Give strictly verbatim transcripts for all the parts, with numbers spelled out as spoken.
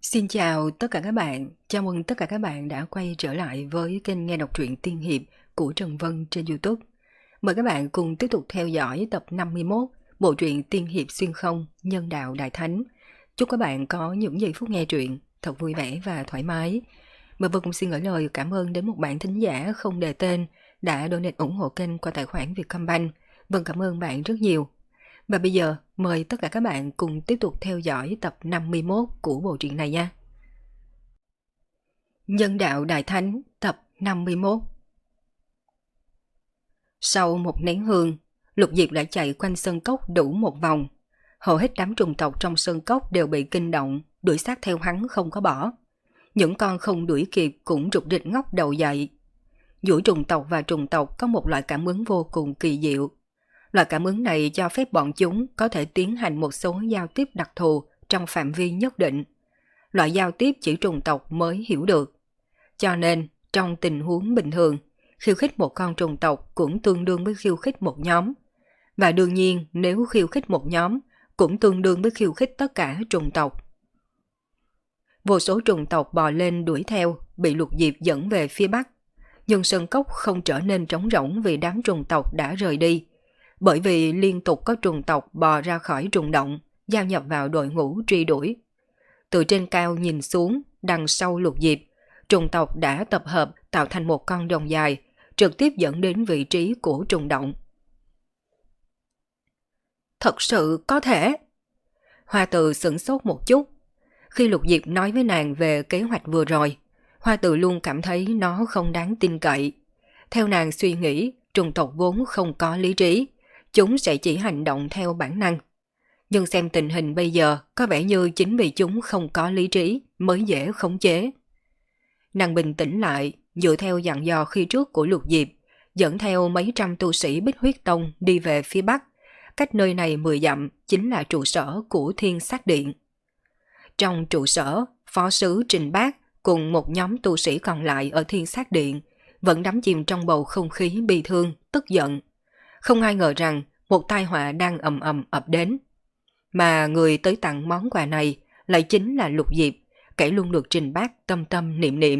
Xin chào tất cả các bạn, chào mừng tất cả các bạn đã quay trở lại với kênh nghe đọc truyện tiên hiệp của Trần Vân trên YouTube. Mời các bạn cùng tiếp tục theo dõi tập năm mươi mốt bộ truyện tiên hiệp xuyên không nhân đạo đại thánh. Chúc các bạn có những giây phút nghe truyện thật vui vẻ và thoải mái. Và Vân cũng xin gửi lời cảm ơn đến một bạn thính giả không đề tên đã donate ủng hộ kênh qua tài khoản Vietcombank. Vân cảm ơn bạn rất nhiều. Và bây giờ, mời tất cả các bạn cùng tiếp tục theo dõi tập năm mươi mốt của bộ truyện này nha. Nhân đạo Đại Thánh tập năm mươi mốt. Sau một nén hương, Lục Diệp đã chạy quanh sơn cốc đủ một vòng. Hầu hết đám trùng tộc trong sơn cốc đều bị kinh động, đuổi sát theo hắn không có bỏ. Những con không đuổi kịp cũng rụt rịch ngóc đầu dậy. Giữa trùng tộc và trùng tộc có một loại cảm ứng vô cùng kỳ diệu. Loại cảm ứng này cho phép bọn chúng có thể tiến hành một số giao tiếp đặc thù trong phạm vi nhất định. Loại giao tiếp chỉ trùng tộc mới hiểu được. Cho nên, trong tình huống bình thường, khiêu khích một con trùng tộc cũng tương đương với khiêu khích một nhóm. Và đương nhiên, nếu khiêu khích một nhóm, cũng tương đương với khiêu khích tất cả trùng tộc. Vô số trùng tộc bò lên đuổi theo, bị Lục Diệp dẫn về phía bắc. Nhưng sơn cốc không trở nên trống rỗng vì đám trùng tộc đã rời đi. Bởi vì liên tục có trùng tộc bò ra khỏi trùng động, giao nhập vào đội ngũ truy đuổi. Từ trên cao nhìn xuống, đằng sau Lục Diệp, trùng tộc đã tập hợp tạo thành một con đường dài, trực tiếp dẫn đến vị trí của trùng động. Thật sự có thể. Hoa Từ sửng sốt một chút. Khi Lục Diệp nói với nàng về kế hoạch vừa rồi, Hoa Từ luôn cảm thấy nó không đáng tin cậy. Theo nàng suy nghĩ, trùng tộc vốn không có lý trí, chúng sẽ chỉ hành động theo bản năng. Nhưng xem tình hình bây giờ, có vẻ như chính vì chúng không có lý trí mới dễ khống chế. Nàng bình tĩnh lại, dựa theo dặn dò khi trước của Lục Diệp, dẫn theo mấy trăm tu sĩ Bích Huyết Tông đi về phía bắc. Cách nơi này mười dặm chính là trụ sở của Thiên Sát Điện. Trong trụ sở, phó sứ Trình Bác cùng một nhóm tu sĩ còn lại ở Thiên Sát Điện vẫn đắm chìm trong bầu không khí bi thương, tức giận. Không ai ngờ rằng một tai họa đang ầm ầm ập đến. Mà người tới tặng món quà này lại chính là Lục Diệp, kẻ luôn được Trình Bác tâm tâm niệm niệm.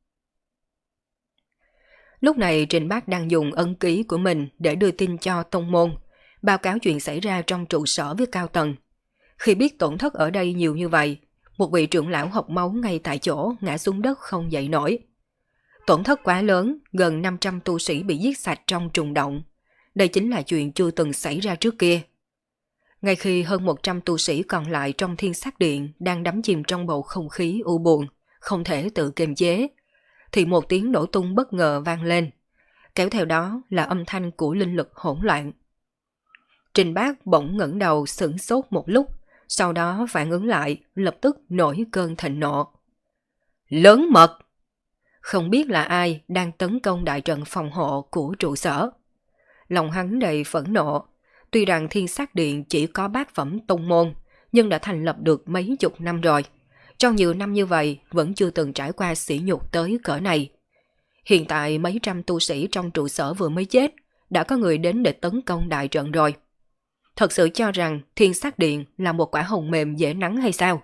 Lúc này Trình Bác đang dùng ấn ký của mình để đưa tin cho tông môn, báo cáo chuyện xảy ra trong trụ sở với cao tầng. Khi biết tổn thất ở đây nhiều như vậy, một vị trưởng lão hộc máu ngay tại chỗ ngã xuống đất không dậy nổi. Tổn thất quá lớn, gần năm trăm tu sĩ bị giết sạch trong trùng động. Đây chính là chuyện chưa từng xảy ra trước kia. Ngay khi hơn một trăm tu sĩ còn lại trong Thiên Sát Điện đang đắm chìm trong bầu không khí u buồn, không thể tự kiềm chế, thì một tiếng nổ tung bất ngờ vang lên. Kéo theo đó là âm thanh của linh lực hỗn loạn. Trình Bác bỗng ngẩng đầu sửng sốt một lúc, sau đó phản ứng lại, lập tức nổi cơn thịnh nộ. Lớn mật! Không biết là ai đang tấn công đại trận phòng hộ của trụ sở. Lòng hắn đầy phẫn nộ. Tuy rằng Thiên Sát Điện chỉ có bát phẩm tông môn, nhưng đã thành lập được mấy chục năm rồi. Trong nhiều năm như vậy, vẫn chưa từng trải qua sỉ nhục tới cỡ này. Hiện tại mấy trăm tu sĩ trong trụ sở vừa mới chết, đã có người đến để tấn công đại trận rồi. Thật sự cho rằng Thiên Sát Điện là một quả hồng mềm dễ nắng hay sao?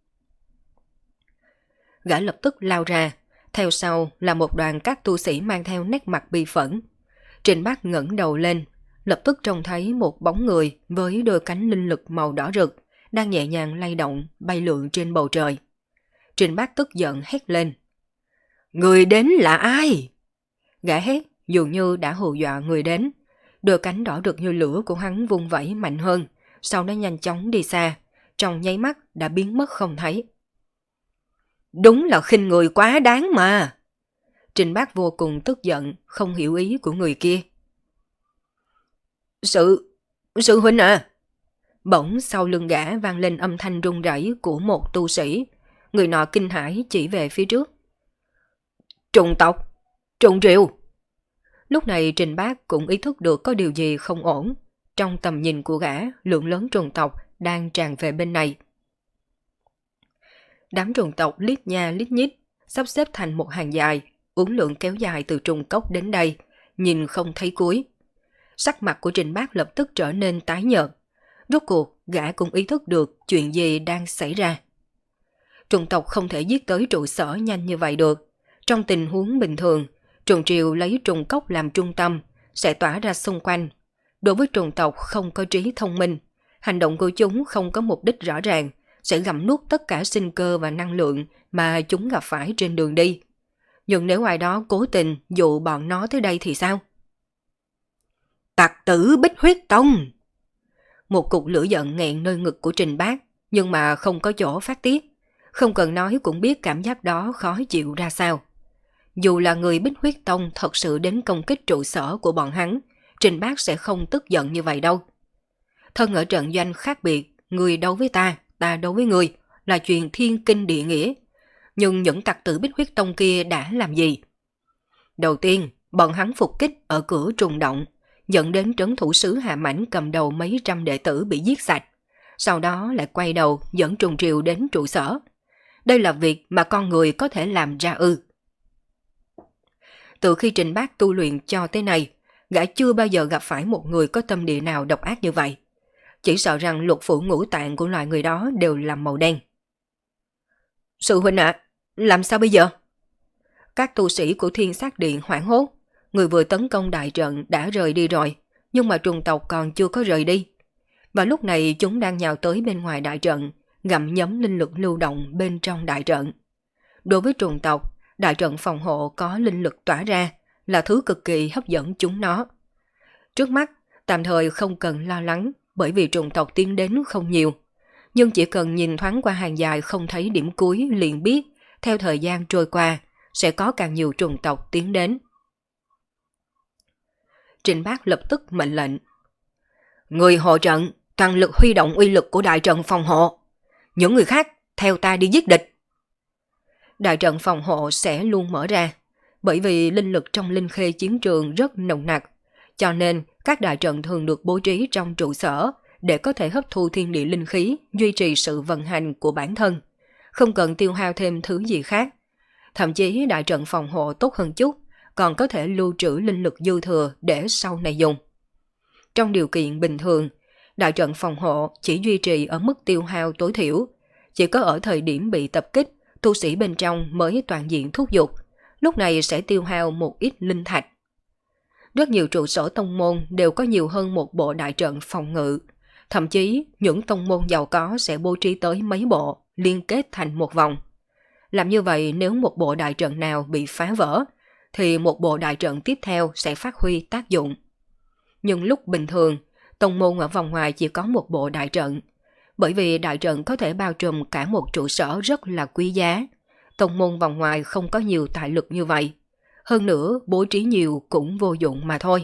Gã lập tức lao ra, theo sau là một đoàn các tu sĩ mang theo nét mặt bi phẫn. Trình Bác ngẩng đầu lên, lập tức trông thấy một bóng người với đôi cánh linh lực màu đỏ rực, đang nhẹ nhàng lay động, bay lượn trên bầu trời. Trình Bác tức giận hét lên. Người đến là ai? Gã hét dường như đã hù dọa người đến. Đôi cánh đỏ rực như lửa của hắn vung vẩy mạnh hơn, sau đó nhanh chóng đi xa, trong nháy mắt đã biến mất không thấy. Đúng là khinh người quá đáng mà. Trình Bác vô cùng tức giận, không hiểu ý của người kia. Sự... sự huynh à? Bỗng sau lưng gã vang lên âm thanh run rẩy của một tu sĩ. Người nọ kinh hãi chỉ về phía trước. Trùng tộc! Trùng triều! Lúc này Trình Bác cũng ý thức được có điều gì không ổn. Trong tầm nhìn của gã, lượng lớn trùng tộc đang tràn về bên này. Đám trùng tộc lít nha lít nhít, sắp xếp thành một hàng dài, uốn lượn kéo dài từ trùng cốc đến đây, nhìn không thấy cuối. Sắc mặt của Trình Bác lập tức trở nên tái nhợt. Rốt cuộc, gã cũng ý thức được chuyện gì đang xảy ra. Trùng tộc không thể giết tới trụ sở nhanh như vậy được. Trong tình huống bình thường, trùng triều lấy trùng cốc làm trung tâm, sẽ tỏa ra xung quanh. Đối với trùng tộc không có trí thông minh, hành động của chúng không có mục đích rõ ràng, sẽ gặm nuốt tất cả sinh cơ và năng lượng mà chúng gặp phải trên đường đi. Nhưng nếu ai đó cố tình dụ bọn nó tới đây thì sao? Tặc tử Bích Huyết Tông! Một cục lửa giận nghẹn nơi ngực của Trình Bác, nhưng mà không có chỗ phát tiết. Không cần nói cũng biết cảm giác đó khó chịu ra sao. Dù là người Bích Huyết Tông thật sự đến công kích trụ sở của bọn hắn, Trình Bác sẽ không tức giận như vậy đâu. Thân ở trận doanh khác biệt, người đấu với ta, ta đấu với người, là chuyện thiên kinh địa nghĩa. Nhưng những tặc tử Bích Huyết Tông kia đã làm gì? Đầu tiên, bọn hắn phục kích ở cửa trùng động, dẫn đến trấn thủ sứ Hà Mãnh cầm đầu mấy trăm đệ tử bị giết sạch. Sau đó lại quay đầu dẫn trùng triều đến trụ sở. Đây là việc mà con người có thể làm ra ư? Từ khi Trình Bác tu luyện cho tới nay, gã chưa bao giờ gặp phải một người có tâm địa nào độc ác như vậy. Chỉ sợ rằng lục phủ ngũ tạng của loài người đó đều là màu đen. Sư huynh ạ, à, làm sao bây giờ? Các tu sĩ của Thiên Sát Điện hoảng hốt. Người vừa tấn công đại trận đã rời đi rồi, nhưng mà trùng tộc còn chưa có rời đi. Và lúc này chúng đang nhào tới bên ngoài đại trận, gặm nhấm linh lực lưu động bên trong đại trận. Đối với trùng tộc, đại trận phòng hộ có linh lực tỏa ra là thứ cực kỳ hấp dẫn chúng nó. Trước mắt, tạm thời không cần lo lắng bởi vì trùng tộc tiến đến không nhiều. Nhưng chỉ cần nhìn thoáng qua hàng dài không thấy điểm cuối liền biết, theo thời gian trôi qua, sẽ có càng nhiều trùng tộc tiến đến. Trình Bác lập tức mệnh lệnh. Người hộ trận, toàn lực huy động uy lực của đại trận phòng hộ. Những người khác, theo ta đi giết địch. Đại trận phòng hộ sẽ luôn mở ra, bởi vì linh lực trong linh khê chiến trường rất nồng nặc, cho nên các đại trận thường được bố trí trong trụ sở để có thể hấp thu thiên địa linh khí, duy trì sự vận hành của bản thân, không cần tiêu hao thêm thứ gì khác. Thậm chí đại trận phòng hộ tốt hơn chút, còn có thể lưu trữ linh lực dư thừa để sau này dùng. Trong điều kiện bình thường, đại trận phòng hộ chỉ duy trì ở mức tiêu hao tối thiểu, chỉ có ở thời điểm bị tập kích, tu sĩ bên trong mới toàn diện thúc giục, lúc này sẽ tiêu hao một ít linh thạch. Rất nhiều trụ sở tông môn đều có nhiều hơn một bộ đại trận phòng ngự, thậm chí những tông môn giàu có sẽ bố trí tới mấy bộ liên kết thành một vòng. Làm như vậy nếu một bộ đại trận nào bị phá vỡ, thì một bộ đại trận tiếp theo sẽ phát huy tác dụng. Nhưng lúc bình thường, tông môn ở vòng ngoài chỉ có một bộ đại trận, bởi vì đại trận có thể bao trùm cả một trụ sở rất là quý giá. Tông môn vòng ngoài không có nhiều tài lực như vậy. Hơn nữa, bố trí nhiều cũng vô dụng mà thôi.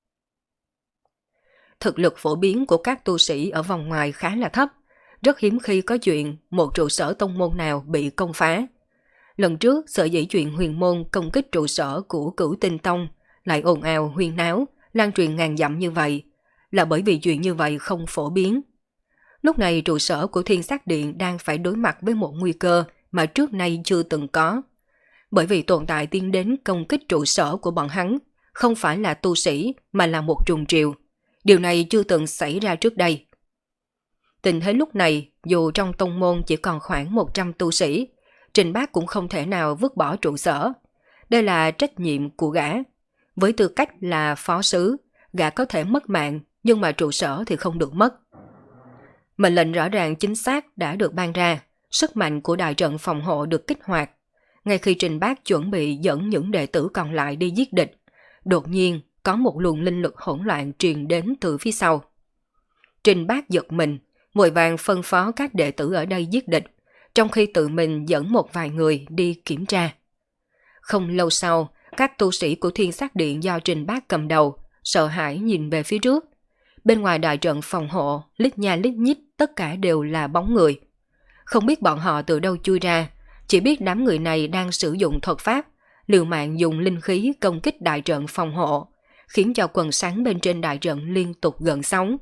Thực lực phổ biến của các tu sĩ ở vòng ngoài khá là thấp, rất hiếm khi có chuyện một trụ sở tông môn nào bị công phá. Lần trước, sở dĩ chuyện huyền môn công kích trụ sở của Cửu Tinh Tông lại ồn ào huyên náo, lan truyền ngàn dặm như vậy, là bởi vì chuyện như vậy không phổ biến. Lúc này trụ sở của Thiên Sát Điện đang phải đối mặt với một nguy cơ mà trước nay chưa từng có. Bởi vì tồn tại tiến đến công kích trụ sở của bọn hắn không phải là tu sĩ mà là một trùng triều. Điều này chưa từng xảy ra trước đây. Tình thế lúc này, dù trong tông môn chỉ còn khoảng một trăm tu sĩ, Trình Bác cũng không thể nào vứt bỏ trụ sở. Đây là trách nhiệm của gã. Với tư cách là phó sứ, gã có thể mất mạng, nhưng mà trụ sở thì không được mất. Mệnh lệnh rõ ràng chính xác đã được ban ra, sức mạnh của đại trận phòng hộ được kích hoạt. Ngay khi Trình Bác chuẩn bị dẫn những đệ tử còn lại đi giết địch, đột nhiên có một luồng linh lực hỗn loạn truyền đến từ phía sau. Trình Bác giật mình, vội vàng phân phó các đệ tử ở đây giết địch, trong khi tự mình dẫn một vài người đi kiểm tra. Không lâu sau, các tu sĩ của Thiên Sát Điện do Trình Bác cầm đầu, sợ hãi nhìn về phía trước. Bên ngoài đại trận phòng hộ, lít nha lít nhít tất cả đều là bóng người. Không biết bọn họ từ đâu chui ra, chỉ biết đám người này đang sử dụng thuật pháp, liều mạng dùng linh khí công kích đại trận phòng hộ, khiến cho quần sáng bên trên đại trận liên tục gợn sóng.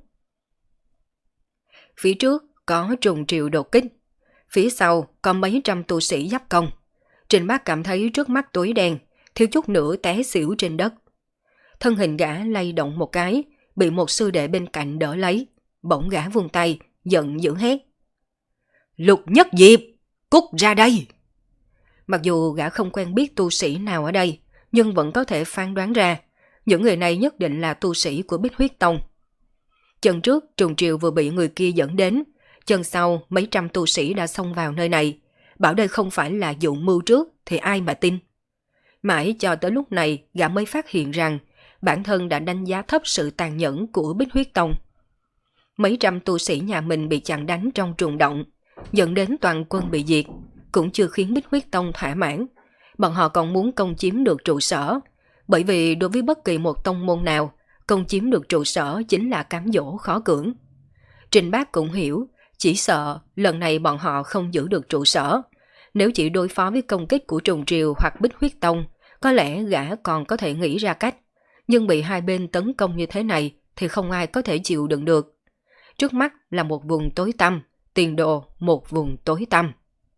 Phía trước có trùng triều đột kích, phía sau có mấy trăm tu sĩ giáp công. Trình Bác cảm thấy trước mắt tối đen, thiếu chút nữa té xỉu trên đất. Thân hình gã lay động một cái, bị một sư đệ bên cạnh đỡ lấy, bỗng gã vung tay, giận dữ hét. Lục Nhất Diệp, Cút ra đây! Mặc dù gã không quen biết tu sĩ nào ở đây, nhưng vẫn có thể phán đoán ra, những người này nhất định là tu sĩ của Bích Huyết Tông. Chân trước Trùng Triều vừa bị người kia dẫn đến, chân sau mấy trăm tu sĩ đã xông vào nơi này, bảo đây không phải là vụ mưu trước thì ai mà tin. Mãi cho tới lúc này gã mới phát hiện rằng bản thân đã đánh giá thấp sự tàn nhẫn của Bích Huyết Tông. Mấy trăm tu sĩ nhà mình bị chặn đánh trong trùng động, dẫn đến toàn quân bị diệt, cũng chưa khiến Bích Huyết Tông thỏa mãn. Bọn họ còn muốn công chiếm được trụ sở, bởi vì đối với bất kỳ một tông môn nào, công chiếm được trụ sở chính là cám dỗ khó cưỡng. Trình Bác cũng hiểu, chỉ sợ lần này bọn họ không giữ được trụ sở. Nếu chỉ đối phó với công kích của Trùng Triều hoặc Bích Huyết Tông, có lẽ gã còn có thể nghĩ ra cách. Nhưng bị hai bên tấn công như thế này thì không ai có thể chịu đựng được. Trước mắt là một vùng tối tăm, tiền đồ một vùng tối tăm.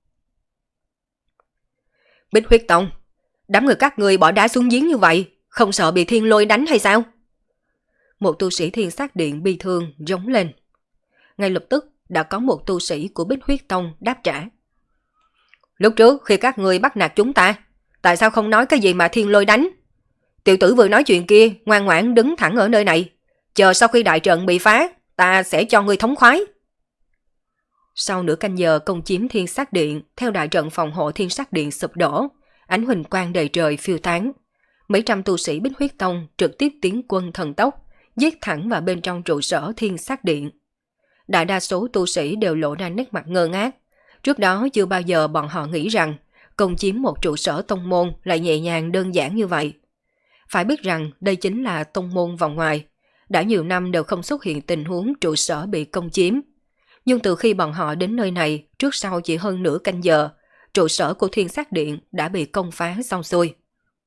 Bích Huyết Tông, đám người các người bỏ đá xuống giếng như vậy, không sợ bị thiên lôi đánh hay sao? Một tu sĩ Thiên Sát Điện bi thương rống lên. Ngay lập tức đã có một tu sĩ của Bích Huyết Tông đáp trả. Lúc trước khi các người bắt nạt chúng ta, tại sao không nói cái gì mà thiên lôi đánh? Tiểu tử vừa nói chuyện kia ngoan ngoãn đứng thẳng ở nơi này, chờ sau khi đại trận bị phá, ta sẽ cho ngươi thống khoái. Sau nửa canh giờ công chiếm Thiên Sát Điện, theo đại trận phòng hộ Thiên Sát Điện sụp đổ, ánh huỳnh quang đầy trời phiêu tán. Mấy trăm tu sĩ Bích Huyết Tông trực tiếp tiến quân thần tốc, giết thẳng vào bên trong trụ sở Thiên Sát Điện. Đại đa số tu sĩ đều lộ ra nét mặt ngơ ngác. Trước đó chưa bao giờ bọn họ nghĩ rằng công chiếm một trụ sở tông môn lại nhẹ nhàng đơn giản như vậy. Phải biết rằng đây chính là tông môn vòng ngoài. Đã nhiều năm đều không xuất hiện tình huống trụ sở bị công chiếm. Nhưng từ khi bọn họ đến nơi này, trước sau chỉ hơn nửa canh giờ, trụ sở của Thiên Sát Điện đã bị công phá xong xuôi.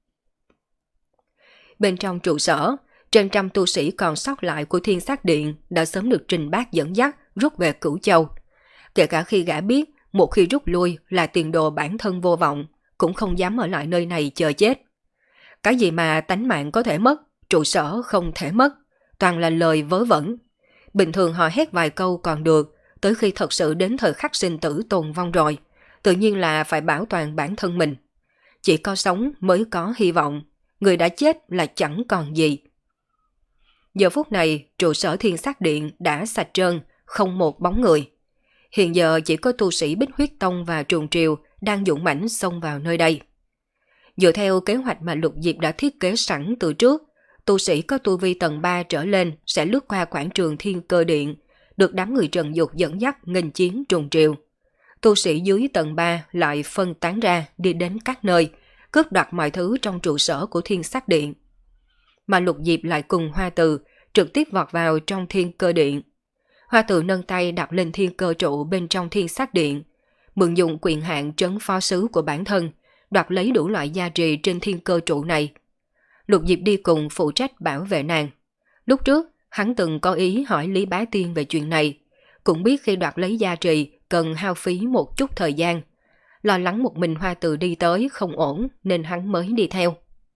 Bên trong trụ sở, trên trăm tu sĩ còn sót lại của Thiên Sát Điện đã sớm được Trình Bác dẫn dắt rút về Cửu Châu. Kể cả khi gã biết một khi rút lui là tiền đồ bản thân vô vọng, cũng không dám ở lại nơi này chờ chết. Cái gì mà tánh mạng có thể mất, trụ sở không thể mất, toàn là lời vớ vẩn. Bình thường họ hét vài câu còn được, tới khi thật sự đến thời khắc sinh tử tồn vong rồi, tự nhiên là phải bảo toàn bản thân mình. Chỉ có sống mới có hy vọng, người đã chết là chẳng còn gì. Giờ phút này, trụ sở Thiên Sát Điện đã sạch trơn, không một bóng người. Hiện giờ chỉ có tu sĩ Bích Huyết Tông và Trùng Triều đang dũng mãnh xông vào nơi đây. Dựa theo kế hoạch mà Lục Diệp đã thiết kế sẵn từ trước, tu sĩ có tu vi tầng ba trở lên sẽ lướt qua quảng trường Thiên Cơ Điện, được đám người Trần Dục dẫn dắt nghênh chiến Trùng Triều. Tu sĩ dưới tầng ba lại phân tán ra đi đến các nơi, cướp đoạt mọi thứ trong trụ sở của Thiên Sát Điện. Mà Lục Diệp lại cùng Hoa Từ trực tiếp vọt vào trong Thiên Cơ Điện. Hoa Từ nâng tay đặt lên thiên cơ trụ bên trong Thiên Sát Điện, mượn dùng quyền hạn trấn phó sứ của bản thân, đoạt lấy đủ loại gia trì trên thiên cơ trụ này. Lục Diệp đi cùng phụ trách bảo vệ nàng. Lúc trước, hắn từng có ý hỏi Lý Bá Tiên về chuyện này, cũng biết khi đoạt lấy gia trì cần hao phí một chút thời gian. Lo lắng một mình Hoa Từ đi tới không ổn nên hắn mới đi theo.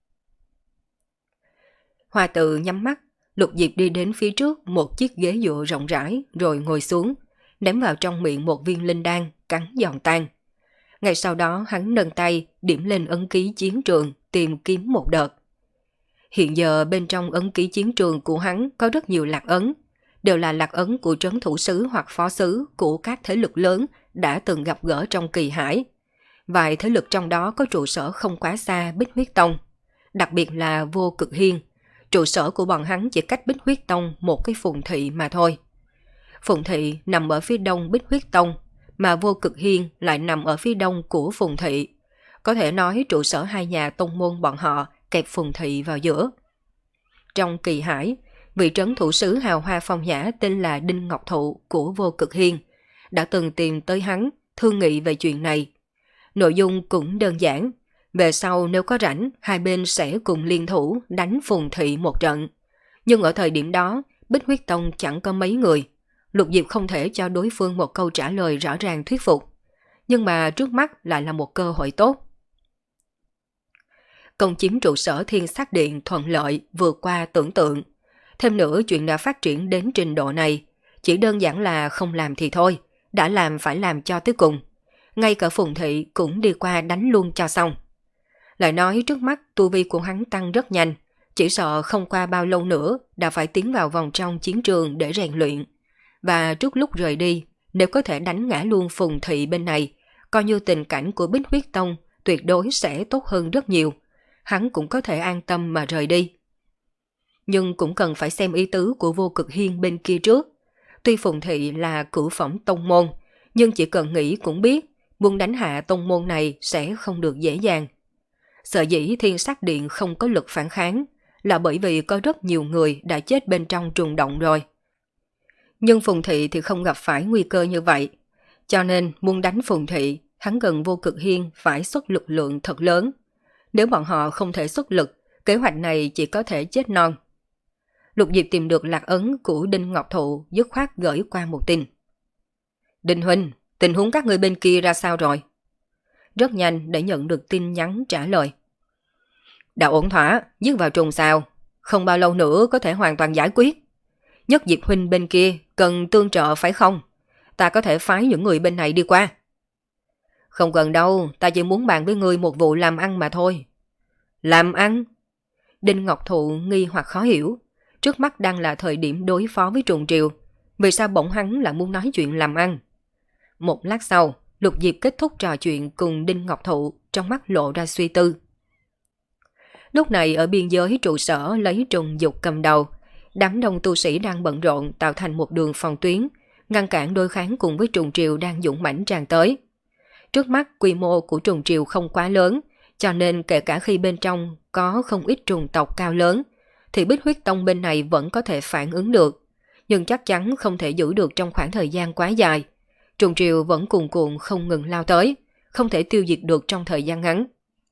Hoa Từ nhắm mắt, Lục Diệp đi đến phía trước một chiếc ghế dựa rộng rãi rồi ngồi xuống, ném vào trong miệng một viên linh đan, cắn giòn tan. Ngay sau đó hắn nâng tay điểm lên ấn ký chiến trường tìm kiếm một đợt. Hiện giờ bên trong ấn ký chiến trường của hắn có rất nhiều lạc ấn, đều là lạc ấn của trấn thủ sứ hoặc phó sứ của các thế lực lớn đã từng gặp gỡ trong kỳ hải. Vài thế lực trong đó có trụ sở không quá xa Bích Huyết Tông, đặc biệt là Vô Cực Hiên. Trụ sở của bọn hắn chỉ cách Bích Huyết Tông một cái phùng thị mà thôi. Phùng thị nằm ở phía đông Bích Huyết Tông, mà Vô Cực Hiên lại nằm ở phía đông của phùng thị. Có thể nói trụ sở hai nhà tông môn bọn họ kẹp phùng thị vào giữa. Trong kỳ hải, vị trấn thủ sứ hào hoa phong nhã tên là Đinh Ngọc Thụ của Vô Cực Hiên đã từng tìm tới hắn thương nghị về chuyện này. Nội dung cũng đơn giản. Về sau nếu có rảnh, hai bên sẽ cùng liên thủ đánh phùng thị một trận. Nhưng ở thời điểm đó, Bích Huyết Tông chẳng có mấy người. Lục Diệp không thể cho đối phương một câu trả lời rõ ràng thuyết phục. Nhưng mà trước mắt lại là một cơ hội tốt. Công chiếm trụ sở Thiên Sát Điện thuận lợi vượt qua tưởng tượng. Thêm nữa chuyện đã phát triển đến trình độ này. Chỉ đơn giản là không làm thì thôi, đã làm phải làm cho tới cùng. ngay cả Phùng Thị cũng đi qua đánh luôn cho xong. Lại nói trước mắt tu vi của hắn tăng rất nhanh, chỉ sợ không qua bao lâu nữa đã phải tiến vào vòng trong chiến trường để rèn luyện. Và trước lúc rời đi, nếu có thể đánh ngã luôn Phùng Thị bên này, coi như tình cảnh của Bích Huyết Tông tuyệt đối sẽ tốt hơn rất nhiều. Hắn cũng có thể an tâm mà rời đi. Nhưng cũng cần phải xem ý tứ của Vô Cực Hiên bên kia trước. Tuy Phùng Thị là cửu phẩm tông môn, nhưng chỉ cần nghĩ cũng biết, muốn đánh hạ tông môn này sẽ không được dễ dàng. Sợ dĩ Thiên Sát Điện không có lực phản kháng, là bởi vì có rất nhiều người đã chết bên trong trùng động rồi. Nhưng Phùng Thị thì không gặp phải nguy cơ như vậy. Cho nên muốn đánh Phùng Thị, hắn gần Vô Cực Hiên phải xuất lực lượng thật lớn. Nếu bọn họ không thể xuất lực, kế hoạch này chỉ có thể chết non. Lục Diệp tìm được lạc ấn của Đinh Ngọc Thụ, dứt khoát gửi qua một tin. Đinh huynh, tình huống các người bên kia ra sao rồi? Rất nhanh để nhận được tin nhắn trả lời. Đã ổn thỏa, dứt vào trùng sao, không bao lâu nữa có thể hoàn toàn giải quyết. Nhất Diệp huynh bên kia cần tương trợ phải không? Ta có thể phái những người bên này đi qua. Không cần đâu, ta chỉ muốn bàn với ngươi một vụ làm ăn mà thôi. Làm ăn? Đinh Ngọc Thụ nghi hoặc khó hiểu. Trước mắt đang là thời điểm đối phó với Trùng Triều, vì sao bỗng hắn lại muốn nói chuyện làm ăn? Một lát sau, Lục Diệp kết thúc trò chuyện cùng Đinh Ngọc Thụ, trong mắt lộ ra suy tư. Lúc này ở biên giới trụ sở lấy Trùng Dục cầm đầu, đám đông tu sĩ đang bận rộn tạo thành một đường phòng tuyến, ngăn cản đối kháng cùng với Trùng Triều đang dũng mãnh tràn tới. Trước mắt quy mô của Trùng Triều không quá lớn, cho nên kể cả khi bên trong có không ít trùng tộc cao lớn, thì Bích Huyết Tông bên này vẫn có thể phản ứng được, nhưng chắc chắn không thể giữ được trong khoảng thời gian quá dài. Trùng Triều vẫn cuồn cuộn không ngừng lao tới, không thể tiêu diệt được trong thời gian ngắn.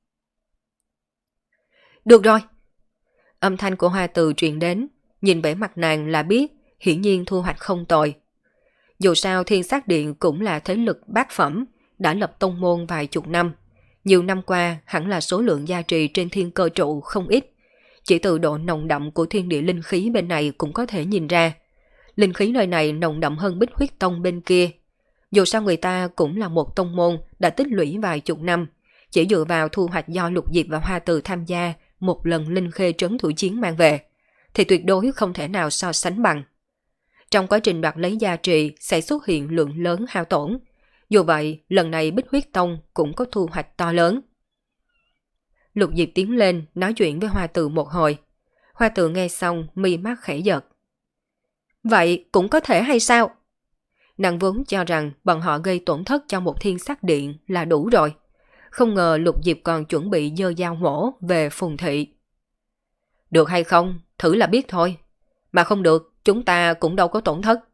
Được rồi! Âm thanh của Hoa Từ truyền đến, nhìn vẻ mặt nàng là biết, hiển nhiên thu hoạch không tồi. Dù sao Thiên Sát Điện cũng là thế lực bát phẩm, đã lập tông môn vài chục năm. Nhiều năm qua hẳn là số lượng gia trì trên thiên cơ trụ không ít. Chỉ từ độ nồng đậm của thiên địa linh khí bên này cũng có thể nhìn ra. Linh khí nơi này nồng đậm hơn Bích Huyết Tông bên kia. Dù sao người ta cũng là một tông môn đã tích lũy vài chục năm, chỉ dựa vào thu hoạch do Lục Diệp và Hoa Từ tham gia một lần linh khê trấn thủ chiến mang về, thì tuyệt đối không thể nào so sánh bằng. Trong quá trình đoạt lấy gia trì sẽ xuất hiện lượng lớn hao tổn. Dù vậy, lần này Bích Huyết Tông cũng có thu hoạch to lớn. Lục Diệp tiến lên nói chuyện với Hoa Từ một hồi. Hoa Từ nghe xong mi mắt khẽ giật. Vậy cũng có thể hay sao? Nàng vốn cho rằng bọn họ gây tổn thất cho một Thiên Sát Điện là đủ rồi. Không ngờ Lục Diệp còn chuẩn bị giơ dao mổ về Phùng Thị. Được hay không, thử là biết thôi. Mà không được, chúng ta cũng đâu có tổn thất.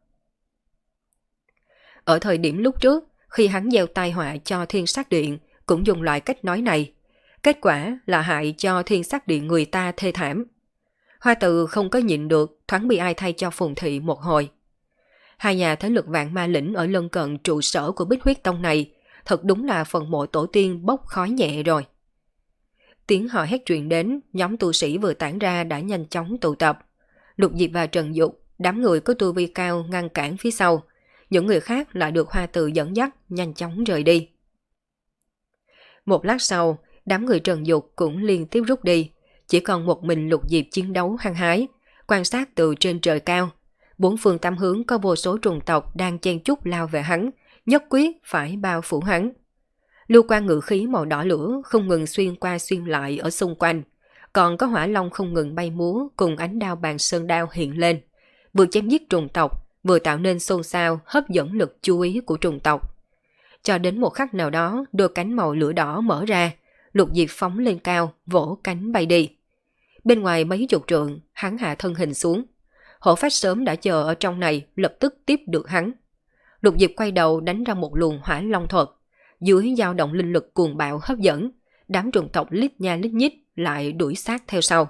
Ở thời điểm lúc trước, khi hắn gieo tai họa cho Thiên Sát Điện, cũng dùng loại cách nói này. Kết quả là hại cho Thiên Sát Điện người ta thê thảm. Hoa Từ không có nhịn được, thoáng bị ai thay cho Phùng Thị một hồi. Hai nhà thế lực Vạn Ma Lĩnh ở lân cận trụ sở của Bích Huyết Tông này, thật đúng là phần mộ tổ tiên bốc khói nhẹ rồi. Tiếng họ hét truyền đến, nhóm tu sĩ vừa tản ra đã nhanh chóng tụ tập. Lục Diệp và Trần Dục, đám người có tu vi cao ngăn cản phía sau. Những người khác lại được Hoa Từ dẫn dắt nhanh chóng rời đi. Một lát sau, đám người Trần Dục cũng liên tiếp rút đi. Chỉ còn một mình Lục Diệp chiến đấu hăng hái, quan sát từ trên trời cao. Bốn phương tám hướng có vô số trùng tộc đang chen chúc lao về hắn, nhất quyết phải bao phủ hắn. Lưu quang ngự khí màu đỏ lửa không ngừng xuyên qua xuyên lại ở xung quanh, còn có hỏa long không ngừng bay múa cùng ánh đao bàn sơn đao hiện lên, vừa chém giết trùng tộc, vừa tạo nên xôn xao hấp dẫn lực chú ý của trùng tộc. Cho đến một khắc nào đó, đôi cánh màu lửa đỏ mở ra, Lục Diệp phóng lên cao, vỗ cánh bay đi. Bên ngoài mấy chục trượng, hắn hạ thân hình xuống. Hổ phách sớm đã chờ ở trong này, lập tức tiếp được hắn. Lục Diệp quay đầu đánh ra một luồng hỏa long thuật. Dưới dao động linh lực cuồng bạo hấp dẫn, đám trùng tộc lít nha lít nhít lại đuổi sát theo sau.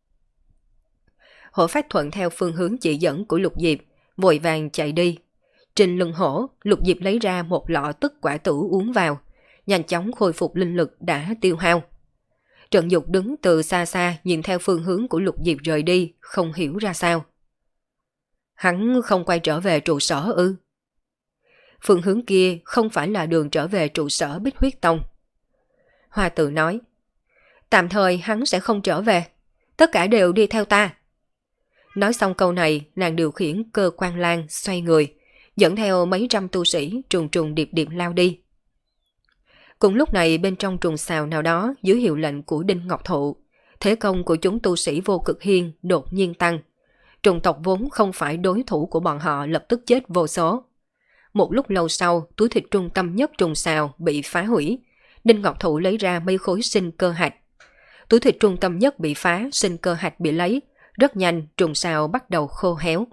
Hổ phách thuận theo phương hướng chỉ dẫn của Lục Diệp, vội vàng chạy đi. Trên lưng hổ, Lục Diệp lấy ra một lọ tức quả tử uống vào, nhanh chóng khôi phục linh lực đã tiêu hao. Trần Dục đứng từ xa xa nhìn theo phương hướng của Lục Diệp rời đi, không hiểu ra sao. Hắn không quay trở về trụ sở ư? phương hướng kia không phải là đường trở về trụ sở Bích Huyết Tông. Hoa Tự nói, tạm thời hắn sẽ không trở về, tất cả đều đi theo ta. Nói xong câu này, nàng điều khiển cơ quan lang xoay người, dẫn theo mấy trăm tu sĩ trùng trùng điệp điệp lao đi. Cùng lúc này bên trong trùng xào nào đó dưới hiệu lệnh của Đinh Ngọc Thụ, thế công của chúng tu sĩ Vô Cực Hiên đột nhiên tăng. Trùng tộc vốn không phải đối thủ của bọn họ lập tức chết vô số. Một lúc lâu sau, túi thịt trung tâm nhất trùng xào bị phá hủy. Đinh Ngọc Thụ lấy ra mấy khối sinh cơ hạch. Túi thịt trung tâm nhất bị phá, sinh cơ hạch bị lấy. Rất nhanh, trùng xào bắt đầu khô héo.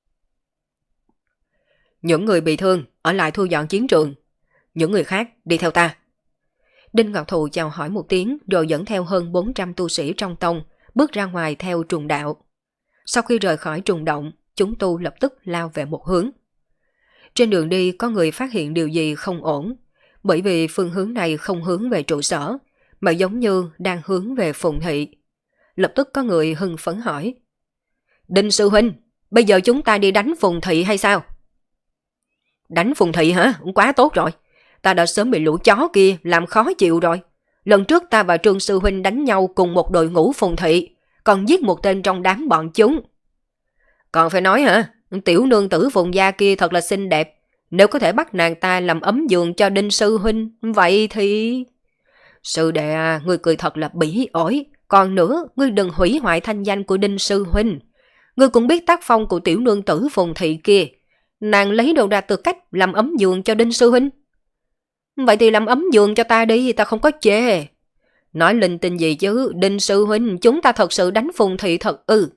Những người bị thương, ở lại thu dọn chiến trường. Những người khác, đi theo ta. Đinh Ngọc Thụ chào hỏi một tiếng rồi dẫn theo hơn bốn trăm tu sĩ trong tông, bước ra ngoài theo trùng đạo. Sau khi rời khỏi trùng động, chúng tu lập tức lao về một hướng. Trên đường đi có người phát hiện điều gì không ổn, bởi vì phương hướng này không hướng về trụ sở, mà giống như đang hướng về Phùng Thị. Lập tức có người hưng phấn hỏi, Đinh sư huynh, bây giờ chúng ta đi đánh Phùng Thị hay sao? Đánh Phùng Thị hả? Quá tốt rồi. Ta đã sớm bị lũ chó kia làm khó chịu rồi. Lần trước ta và Trương sư huynh đánh nhau cùng một đội ngũ Phùng Thị, còn giết một tên trong đám bọn chúng. Còn phải nói hả? Tiểu nương tử Phùng gia kia thật là xinh đẹp. Nếu có thể bắt nàng ta làm ấm giường cho Đinh sư huynh, vậy thì... Sư đệ à, ngươi cười thật là bỉ ổi. Còn nữa, ngươi đừng hủy hoại thanh danh của Đinh sư huynh. Ngươi cũng biết tác phong của tiểu nương tử Phùng Thị kia. Nàng lấy đâu ra tư cách làm ấm giường cho Đinh sư huynh? Vậy thì làm ấm giường cho ta đi, ta không có chê. Nói linh tinh gì chứ, Đinh sư huynh, chúng ta thật sự đánh Phùng Thị thật ư?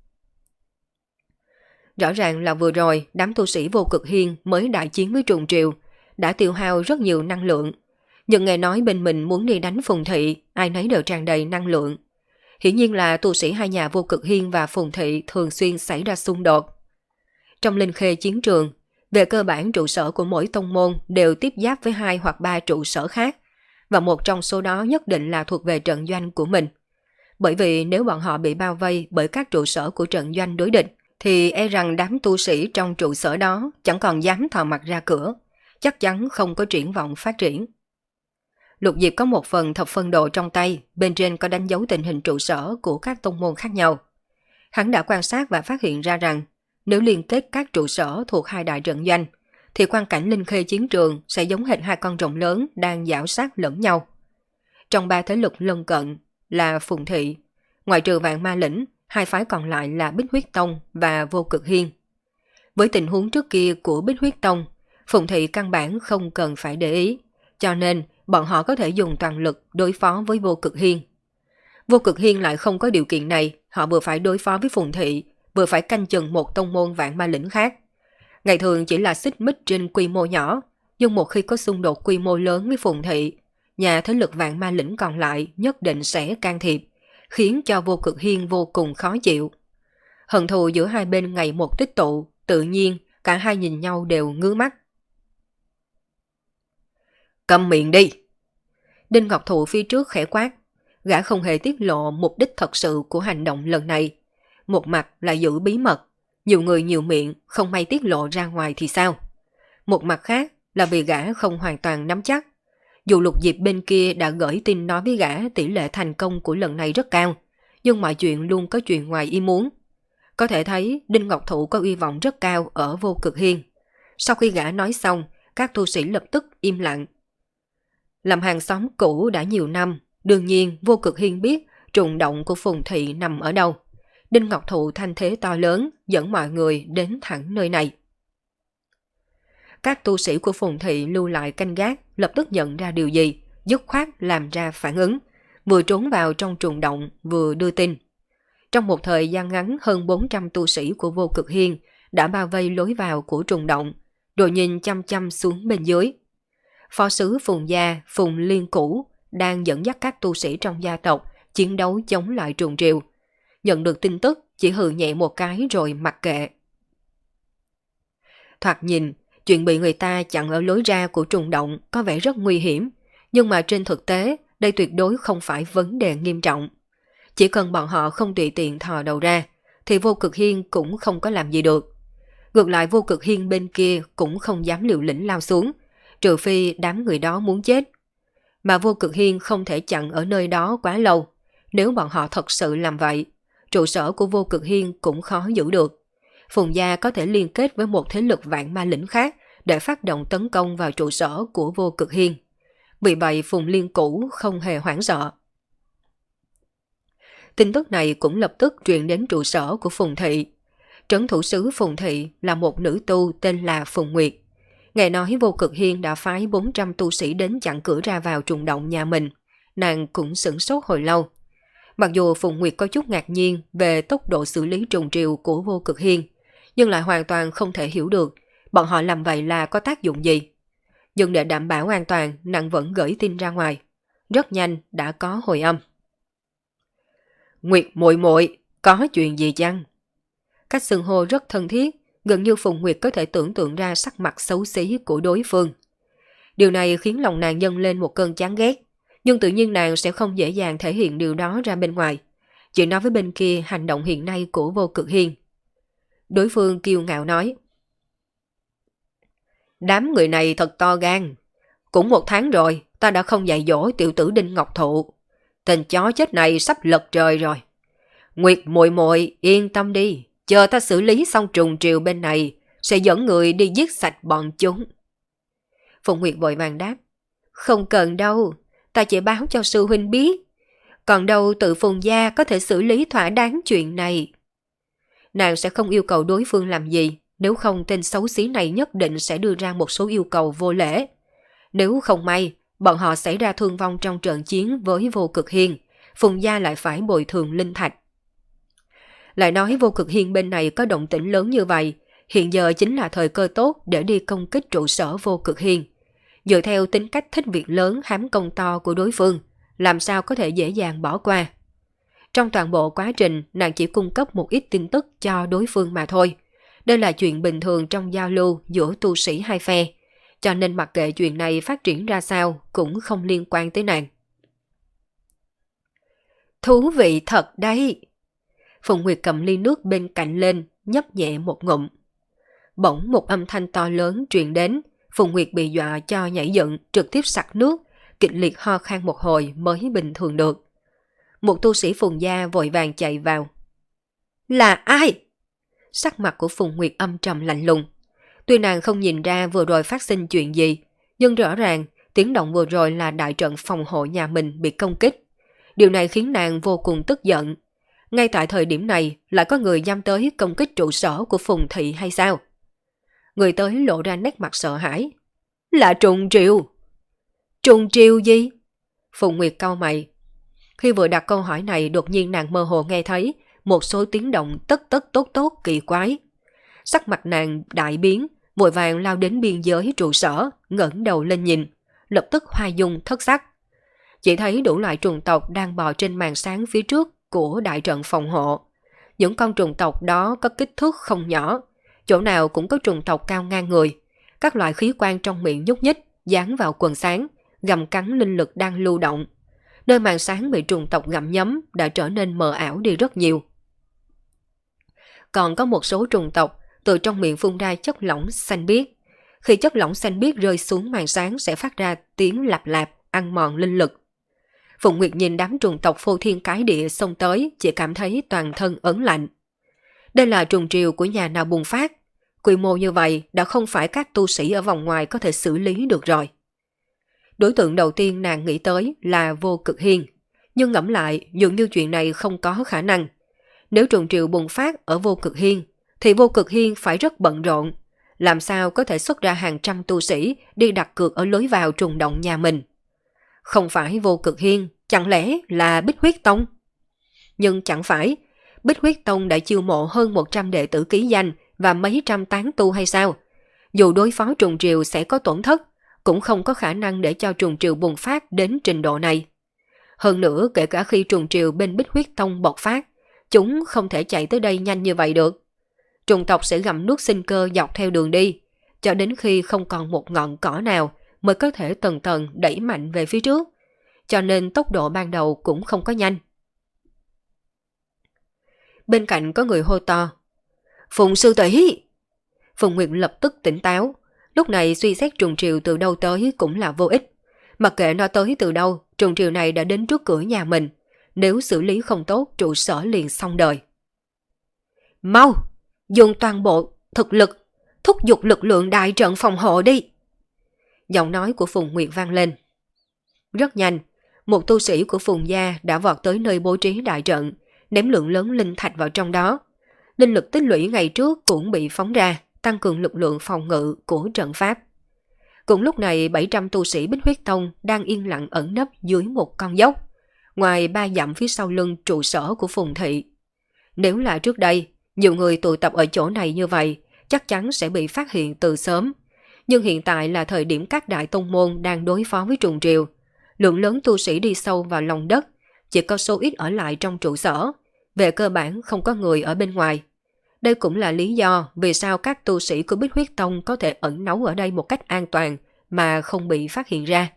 Rõ ràng là vừa rồi, đám tu sĩ Vô Cực Hiên mới đại chiến với Trùng Triều, đã tiêu hao rất nhiều năng lượng. Nhưng nghe nói bên mình muốn đi đánh Phùng Thị, ai nấy đều tràn đầy năng lượng. Hiển nhiên là tu sĩ hai nhà Vô Cực Hiên và Phùng Thị thường xuyên xảy ra xung đột. Trong linh khê chiến trường, về cơ bản trụ sở của mỗi tông môn đều tiếp giáp với hai hoặc ba trụ sở khác, và một trong số đó nhất định là thuộc về trận doanh của mình. Bởi vì nếu bọn họ bị bao vây bởi các trụ sở của trận doanh đối địch, thì e rằng đám tu sĩ trong trụ sở đó chẳng còn dám thò mặt ra cửa, chắc chắn không có triển vọng phát triển. Lục Diệp có một phần thập phân đồ trong tay, bên trên có đánh dấu tình hình trụ sở của các tông môn khác nhau. Hắn đã quan sát và phát hiện ra rằng, nếu liên kết các trụ sở thuộc hai đại trận doanh, thì quang cảnh linh khê chiến trường sẽ giống hệt hai con rồng lớn đang giảo sát lẫn nhau. Trong ba thế lực lân cận là Phùng Thị, ngoại trừ Vạn Ma Lĩnh, hai phái còn lại là Bích Huyết Tông và Vô Cực Hiên. Với tình huống trước kia của Bích Huyết Tông, Phùng Thị căn bản không cần phải để ý, cho nên bọn họ có thể dùng toàn lực đối phó với Vô Cực Hiên. Vô Cực Hiên lại không có điều kiện này, họ vừa phải đối phó với Phùng Thị, vừa phải canh chừng một tông môn Vạn Ma Lĩnh khác. Ngày thường chỉ là xích mích trên quy mô nhỏ, nhưng một khi có xung đột quy mô lớn với Phùng Thị, nhà thế lực Vạn Ma Lĩnh còn lại nhất định sẽ can thiệp, khiến cho Vô Cực Hiên vô cùng khó chịu. Hận thù giữa hai bên ngày một tích tụ, tự nhiên cả hai nhìn nhau đều ngứa mắt. Câm miệng đi! Đinh Ngọc Thụ phía trước khẽ quát, gã không hề tiết lộ mục đích thật sự của hành động lần này. Một mặt là giữ bí mật, nhiều người nhiều miệng không may tiết lộ ra ngoài thì sao? Một mặt khác là vì gã không hoàn toàn nắm chắc. Dù Lục Diệp bên kia đã gửi tin nói với gã tỷ lệ thành công của lần này rất cao, nhưng mọi chuyện luôn có chuyện ngoài ý muốn. Có thể thấy Đinh Ngọc Thụ có uy vọng rất cao ở Vô Cực Hiên. Sau khi gã nói xong, các tu sĩ lập tức im lặng. Làm hàng xóm cũ đã nhiều năm, đương nhiên Vô Cực Hiên biết trùng động của Phùng Thị nằm ở đâu. Đinh Ngọc Thụ thanh thế to lớn dẫn mọi người đến thẳng nơi này. Các tu sĩ của Phùng Thị lưu lại canh gác lập tức nhận ra điều gì, dứt khoát làm ra phản ứng, vừa trốn vào trong trùng động vừa đưa tin. Trong một thời gian ngắn, hơn bốn trăm tu sĩ của Vô Cực Hiên đã bao vây lối vào của trùng động, rồi nhìn chăm chăm xuống bên dưới. Phó sứ Phùng gia Phùng Liên Cũ đang dẫn dắt các tu sĩ trong gia tộc chiến đấu chống lại Trùng Triều. Nhận được tin tức chỉ hừ nhẹ một cái rồi mặc kệ. Thoạt nhìn, chuyện bị người ta chặn ở lối ra của trùng động có vẻ rất nguy hiểm, nhưng mà trên thực tế đây tuyệt đối không phải vấn đề nghiêm trọng. Chỉ cần bọn họ không tùy tiện thò đầu ra, thì Vô Cực Hiên cũng không có làm gì được. Ngược lại Vô Cực Hiên bên kia cũng không dám liều lĩnh lao xuống, trừ phi đám người đó muốn chết. Mà Vô Cực Hiên không thể chặn ở nơi đó quá lâu. Nếu bọn họ thật sự làm vậy, trụ sở của Vô Cực Hiên cũng khó giữ được. Phùng gia có thể liên kết với một thế lực vạn ma lĩnh khác để phát động tấn công vào trụ sở của Vô Cực Hiên. Vì vậy Phùng Liên Cũ không hề hoảng sợ. Tin tức này cũng lập tức truyền đến trụ sở của Phùng Thị. Trấn thủ sứ Phùng Thị là một nữ tu tên là Phùng Nguyệt. Nghe nói Vô Cực Hiên đã phái bốn trăm tu sĩ đến chặn cửa ra vào trùng động nhà mình. Nàng cũng sửng sốt hồi lâu. Mặc dù Phùng Nguyệt có chút ngạc nhiên về tốc độ xử lý trùng triều của Vô Cực Hiên, nhưng lại hoàn toàn không thể hiểu được bọn họ làm vậy là có tác dụng gì. Nhưng để đảm bảo an toàn, nàng vẫn gửi tin ra ngoài. Rất nhanh đã có hồi âm. Nguyệt muội muội, có chuyện gì chăng? Cách xưng hô rất thân thiết, gần như Phùng Nguyệt có thể tưởng tượng ra sắc mặt xấu xí của đối phương. Điều này khiến lòng nàng dâng lên một cơn chán ghét, nhưng tự nhiên nàng sẽ không dễ dàng thể hiện điều đó ra bên ngoài. Chỉ nói với bên kia hành động hiện nay của Vô Cực Hiên. Đối phương kiêu ngạo nói. Đám người này thật to gan. Cũng một tháng rồi, ta đã không dạy dỗ tiểu tử Đinh Ngọc Thụ. Tên chó chết này sắp lật trời rồi. Nguyệt muội muội yên tâm đi, chờ ta xử lý xong trùng triều bên này, sẽ dẫn người đi giết sạch bọn chúng. Phùng Nguyệt vội vàng đáp. Không cần đâu, ta chỉ báo cho sư huynh biết. Còn đâu tự Phùng gia có thể xử lý thỏa đáng chuyện này. Nàng sẽ không yêu cầu đối phương làm gì, nếu không tên xấu xí này nhất định sẽ đưa ra một số yêu cầu vô lễ. Nếu không may, bọn họ xảy ra thương vong trong trận chiến với Vô Cực Hiên, Phùng gia lại phải bồi thường linh thạch. Lại nói Vô Cực Hiên bên này có động tĩnh lớn như vậy, hiện giờ chính là thời cơ tốt để đi công kích trụ sở Vô Cực Hiên. Dựa theo tính cách thích việc lớn hám công to của đối phương, làm sao có thể dễ dàng bỏ qua. Trong toàn bộ quá trình, nàng chỉ cung cấp một ít tin tức cho đối phương mà thôi. Đây là chuyện bình thường trong giao lưu giữa tu sĩ hai phe, cho nên mặc kệ chuyện này phát triển ra sao cũng không liên quan tới nàng. Thú vị thật đấy! Phùng Nguyệt cầm ly nước bên cạnh lên, nhấp nhẹ một ngụm. Bỗng một âm thanh to lớn truyền đến, Phùng Nguyệt bị dọa cho nhảy dựng, trực tiếp sặc nước, kịch liệt ho khan một hồi mới bình thường được. Một tu sĩ Phùng gia vội vàng chạy vào. Là ai? Sắc mặt của Phùng Nguyệt âm trầm lạnh lùng. Tuy nàng không nhìn ra vừa rồi phát sinh chuyện gì, nhưng rõ ràng tiếng động vừa rồi là đại trận phòng hộ nhà mình bị công kích. Điều này khiến nàng vô cùng tức giận. Ngay tại thời điểm này lại có người dám tới công kích trụ sở của Phùng Thị hay sao? Người tới lộ ra nét mặt sợ hãi. Là trùng triều. Trùng triều gì? Phùng Nguyệt cau mày. Khi vừa đặt câu hỏi này đột nhiên nàng mơ hồ nghe thấy một số tiếng động tất tất tốt tốt kỳ quái. Sắc mặt nàng đại biến, vội vàng lao đến biên giới trụ sở, ngẩng đầu lên nhìn, lập tức hoa dung thất sắc. Chỉ thấy đủ loại trùng tộc đang bò trên màn sáng phía trước của đại trận phòng hộ. Những con trùng tộc đó có kích thước không nhỏ, chỗ nào cũng có trùng tộc cao ngang người. Các loại khí quan trong miệng nhúc nhích, dán vào quần sáng, gặm cắn linh lực đang lưu động. Nơi màn sáng bị trùng tộc gặm nhấm đã trở nên mờ ảo đi rất nhiều. Còn có một số trùng tộc từ trong miệng phun ra chất lỏng xanh biếc. Khi chất lỏng xanh biếc rơi xuống màn sáng sẽ phát ra tiếng lạp lạp, ăn mòn linh lực. Phụng Nguyệt nhìn đám trùng tộc phô thiên cái địa xông tới, chỉ cảm thấy toàn thân ớn lạnh. Đây là trùng triều của nhà nào bùng phát. Quy mô như vậy đã không phải các tu sĩ ở vòng ngoài có thể xử lý được rồi. Đối tượng đầu tiên nàng nghĩ tới là Vô Cực Hiên, nhưng ngẫm lại dường như chuyện này không có khả năng. Nếu trùng triều bùng phát ở Vô Cực Hiên, thì Vô Cực Hiên phải rất bận rộn, làm sao có thể xuất ra hàng trăm tu sĩ đi đặt cược ở lối vào trùng động nhà mình. Không phải Vô Cực Hiên, chẳng lẽ là Bích Huyết Tông? Nhưng chẳng phải, Bích Huyết Tông đã chiêu mộ hơn một trăm đệ tử ký danh và mấy trăm tán tu hay sao? Dù đối phó trùng triều sẽ có tổn thất, cũng không có khả năng để cho trùng triều bùng phát đến trình độ này. Hơn nữa, kể cả khi trùng triều bên Bích Huyết Tông bộc phát, chúng không thể chạy tới đây nhanh như vậy được. Trùng tộc sẽ gặm nuốt sinh cơ dọc theo đường đi, cho đến khi không còn một ngọn cỏ nào mới có thể tầng tầng đẩy mạnh về phía trước, cho nên tốc độ ban đầu cũng không có nhanh. Bên cạnh có người hô to, Phùng sư tỷ! Phùng Nguyệt lập tức tỉnh táo. Lúc này suy xét trùng triều từ đâu tới cũng là vô ích. Mặc kệ nó tới từ đâu, trùng triều này đã đến trước cửa nhà mình. Nếu xử lý không tốt, trụ sở liền xong đời. Mau! Dùng toàn bộ thực lực, thúc giục lực lượng đại trận phòng hộ đi! Giọng nói của Phùng Nguyệt vang lên. Rất nhanh, một tu sĩ của Phùng gia đã vọt tới nơi bố trí đại trận, ném lượng lớn linh thạch vào trong đó. Linh lực tích lũy ngày trước cũng bị phóng ra, tăng cường lực lượng phòng ngự của trận pháp. Cùng lúc này bảy trăm tu sĩ Bích Huyết Tông đang yên lặng ẩn nấp dưới một con dốc, ngoài ba dặm phía sau lưng trụ sở của Phùng thị. Nếu là trước đây, nhiều người tụ tập ở chỗ này như vậy, chắc chắn sẽ bị phát hiện từ sớm. Nhưng hiện tại là thời điểm các đại tông môn đang đối phó với trùng triều. Lượng lớn tu sĩ đi sâu vào lòng đất, chỉ có số ít ở lại trong trụ sở. Về cơ bản không có người ở bên ngoài. Đây cũng là lý do vì sao các tu sĩ của Bích Huyết Tông có thể ẩn náu ở đây một cách an toàn mà không bị phát hiện ra.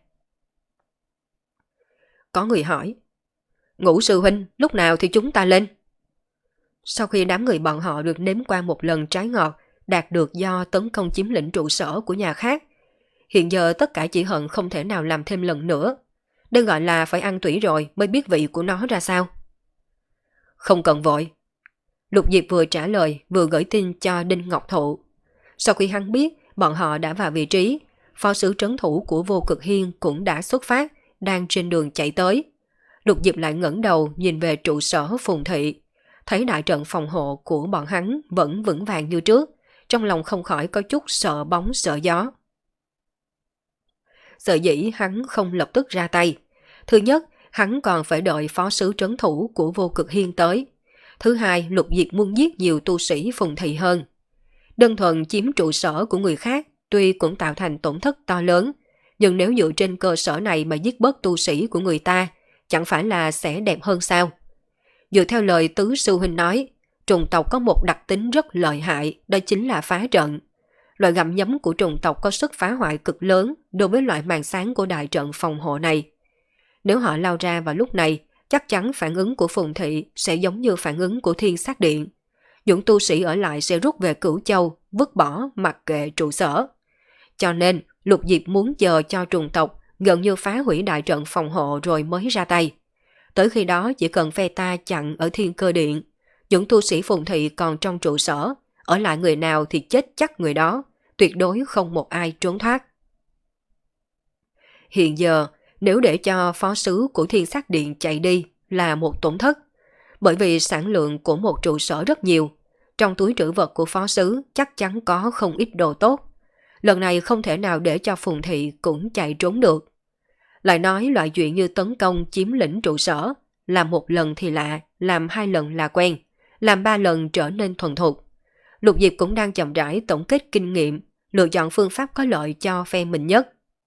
Có người hỏi, Ngũ sư huynh, lúc nào thì chúng ta lên? Sau khi đám người bọn họ được nếm qua một lần trái ngọt đạt được do tấn công chiếm lĩnh trụ sở của nhà khác, hiện giờ tất cả chỉ hận không thể nào làm thêm lần nữa. Đây gọi là phải ăn tủy rồi mới biết vị của nó ra sao. Không cần vội. Lục Diệp vừa trả lời vừa gửi tin cho Đinh Ngọc Thụ. Sau khi hắn biết bọn họ đã vào vị trí, phó sứ trấn thủ của Vô Cực Hiên cũng đã xuất phát, đang trên đường chạy tới. Lục Diệp lại ngẩng đầu nhìn về trụ sở Phùng thị, thấy đại trận phòng hộ của bọn hắn vẫn vững vàng như trước, trong lòng không khỏi có chút sợ bóng sợ gió. Sở dĩ hắn không lập tức ra tay. Thứ nhất, hắn còn phải đợi phó sứ trấn thủ của Vô Cực Hiên tới. Thứ hai, Lục Diệp muốn giết nhiều tu sĩ Phùng thị hơn. Đơn thuần chiếm trụ sở của người khác tuy cũng tạo thành tổn thất to lớn, nhưng nếu dựa trên cơ sở này mà giết bớt tu sĩ của người ta, chẳng phải là sẽ đẹp hơn sao? Dựa theo lời tứ sư huynh nói, trùng tộc có một đặc tính rất lợi hại, đó chính là phá trận. Loại gặm nhấm của trùng tộc có sức phá hoại cực lớn đối với loại màn sáng của đại trận phòng hộ này. Nếu họ lao ra vào lúc này, chắc chắn phản ứng của Phùng thị sẽ giống như phản ứng của Thiên Sát Điện. Những tu sĩ ở lại sẽ rút về Cửu Châu, vứt bỏ mặc kệ trụ sở. Cho nên, Lục Diệp muốn chờ cho trùng tộc gần như phá hủy đại trận phòng hộ rồi mới ra tay. Tới khi đó chỉ cần phe ta chặn ở Thiên Cơ Điện, những tu sĩ Phùng thị còn trong trụ sở, ở lại người nào thì chết chắc người đó, tuyệt đối không một ai trốn thoát. Hiện giờ, nếu để cho phó sứ của Thiên Sát Điện chạy đi là một tổn thất, bởi vì sản lượng của một trụ sở rất nhiều, trong túi trữ vật của phó sứ chắc chắn có không ít đồ tốt. Lần này không thể nào để cho Phùng thị cũng chạy trốn được. Lại nói loại chuyện như tấn công chiếm lĩnh trụ sở, làm một lần thì lạ, làm hai lần là quen, làm ba lần trở nên thuần thục. Lục Diệp cũng đang chậm rãi tổng kết kinh nghiệm, lựa chọn phương pháp có lợi cho phe mình nhất.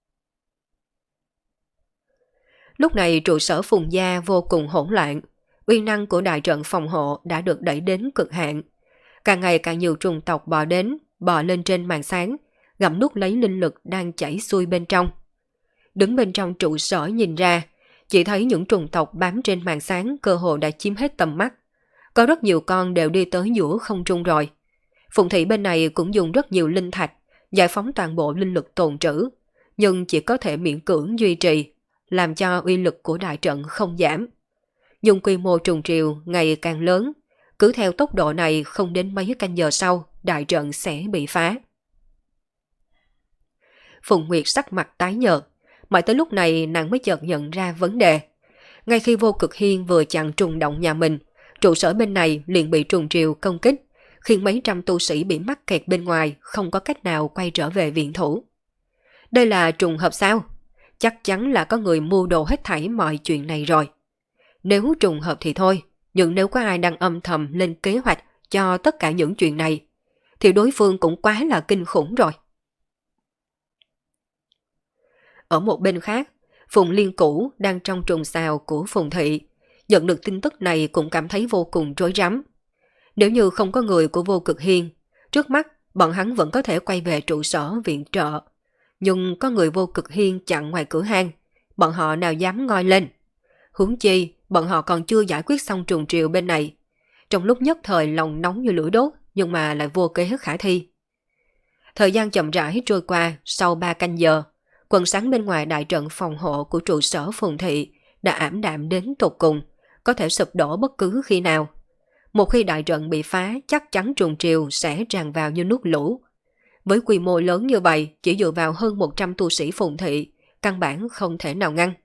Lúc này trụ sở Phùng gia vô cùng hỗn loạn, uy năng của đại trận phòng hộ đã được đẩy đến cực hạn. Càng ngày càng nhiều trùng tộc bò đến, bò lên trên màn sáng, gặm nuốt lấy linh lực đang chảy xuôi bên trong. Đứng bên trong trụ sở nhìn ra, chỉ thấy những trùng tộc bám trên màn sáng cơ hồ đã chiếm hết tầm mắt. Có rất nhiều con đều đi tới giữa không trung rồi. Phùng thị bên này cũng dùng rất nhiều linh thạch, giải phóng toàn bộ linh lực tồn trữ, nhưng chỉ có thể miễn cưỡng duy trì, làm cho uy lực của đại trận không giảm. Nhưng quy mô trùng triều ngày càng lớn, cứ theo tốc độ này không đến mấy canh giờ sau, đại trận sẽ bị phá. Phùng Nguyệt sắc mặt tái nhợt, mãi tới lúc này nàng mới chợt nhận ra vấn đề. Ngay khi Vô Cực Hiên vừa chặn trùng động nhà mình, trụ sở bên này liền bị trùng triều công kích, khiến mấy trăm tu sĩ bị mắc kẹt bên ngoài, không có cách nào quay trở về viện thủ. Đây là trùng hợp sao? Chắc chắn là có người mưu đồ hết thảy mọi chuyện này rồi. Nếu trùng hợp thì thôi, nhưng nếu có ai đang âm thầm lên kế hoạch cho tất cả những chuyện này, thì đối phương cũng quá là kinh khủng rồi. Ở một bên khác, Phùng Liên Cũ đang trong trùng xào của Phùng thị, nhận được tin tức này cũng cảm thấy vô cùng rối rắm. Nếu như không có người của Vô Cực Hiên, trước mắt bọn hắn vẫn có thể quay về trụ sở viện trợ. Nhưng có người Vô Cực Hiên chặn ngoài cửa hang, bọn họ nào dám ngoi lên. Huống chi, bọn họ còn chưa giải quyết xong trùng triều bên này. Trong lúc nhất thời lòng nóng như lửa đốt, nhưng mà lại vô kế khả thi. Thời gian chậm rãi trôi qua, sau ba canh giờ, quần sáng bên ngoài đại trận phòng hộ của trụ sở Phùng Thị đã ảm đạm đến tột cùng, có thể sụp đổ bất cứ khi nào. Một khi đại trận bị phá, chắc chắn trùng triều sẽ tràn vào như nước lũ. Với quy mô lớn như vậy, chỉ dựa vào hơn một trăm tu sĩ Phùng Thị, căn bản không thể nào ngăn.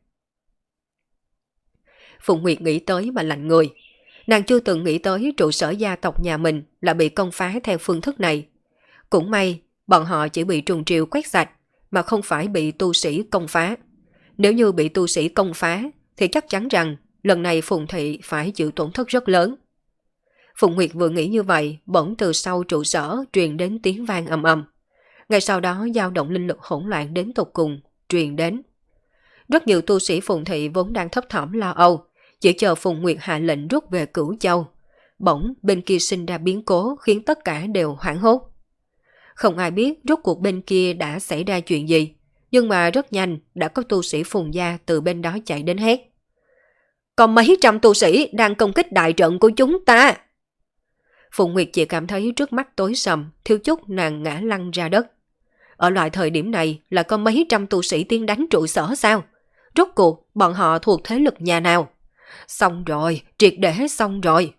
Phùng Nguyệt nghĩ tới mà lạnh người. Nàng chưa từng nghĩ tới trụ sở gia tộc nhà mình là bị công phá theo phương thức này. Cũng may, bọn họ chỉ bị trùng triều quét sạch, mà không phải bị tu sĩ công phá. Nếu như bị tu sĩ công phá, thì chắc chắn rằng lần này Phùng Thị phải chịu tổn thất rất lớn. Phùng Nguyệt vừa nghĩ như vậy, bỗng từ sau trụ sở truyền đến tiếng vang ầm ầm. Ngay sau đó dao động linh lực hỗn loạn đến tột cùng truyền đến. Rất nhiều tu sĩ Phùng Thị vốn đang thấp thỏm lo âu, chỉ chờ Phùng Nguyệt hạ lệnh rút về Cửu Châu. Bỗng bên kia sinh ra biến cố khiến tất cả đều hoảng hốt. Không ai biết rốt cuộc bên kia đã xảy ra chuyện gì, nhưng mà rất nhanh đã có tu sĩ Phùng gia từ bên đó chạy đến hét. Còn mấy trăm tu sĩ đang công kích đại trận của chúng ta. Phùng Nguyệt chỉ cảm thấy trước mắt tối sầm, thiếu chút nàng ngã lăn ra đất. Ở loại thời điểm này là có mấy trăm tu sĩ tiến đánh trụ sở sao? Rốt cuộc bọn họ thuộc thế lực nhà nào? Xong rồi, triệt để xong rồi.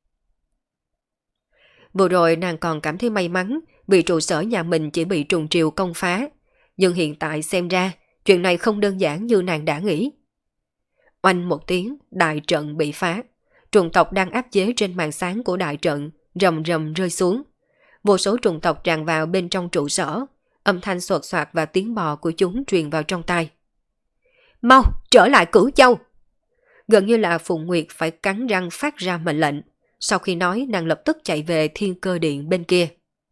Vừa rồi nàng còn cảm thấy may mắn vì trụ sở nhà mình chỉ bị trùng triều công phá. Nhưng hiện tại xem ra, chuyện này không đơn giản như nàng đã nghĩ. Oanh một tiếng, đại trận bị phá. Trùng tộc đang áp chế trên màn sáng của đại trận, rầm rầm rơi xuống. Vô số trùng tộc tràn vào bên trong trụ sở, âm thanh xoạt xoạt và tiếng bò của chúng truyền vào trong tai. Mau, trở lại Cửu Châu! Gần như là Phùng Nguyệt phải cắn răng phát ra mệnh lệnh. Sau khi nói, nàng lập tức chạy về Thiên Cơ Điện bên kia.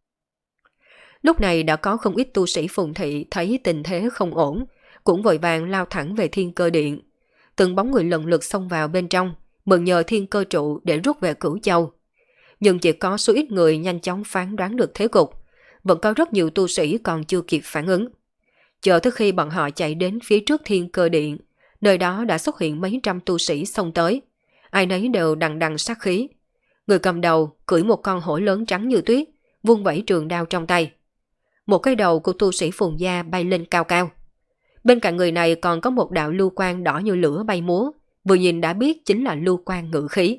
Lúc này đã có không ít tu sĩ Phùng Thị thấy tình thế không ổn, cũng vội vàng lao thẳng về Thiên Cơ Điện. Từng bóng người lần lượt xông vào bên trong, mượn nhờ Thiên Cơ Trụ để rút về Cửu Châu. Nhưng chỉ có số ít người nhanh chóng phán đoán được thế cục, vẫn có rất nhiều tu sĩ còn chưa kịp phản ứng. Chờ tới khi bọn họ chạy đến phía trước Thiên Cơ Điện, nơi đó đã xuất hiện mấy trăm tu sĩ xông tới. Ai nấy đều đằng đằng sát khí. Người cầm đầu cưỡi một con hổ lớn trắng như tuyết, vung vẩy trường đao trong tay. Một cái đầu của tu sĩ Phùng gia bay lên cao cao. Bên cạnh người này còn có một đạo lưu quang đỏ như lửa bay múa, vừa nhìn đã biết chính là lưu quang ngự khí.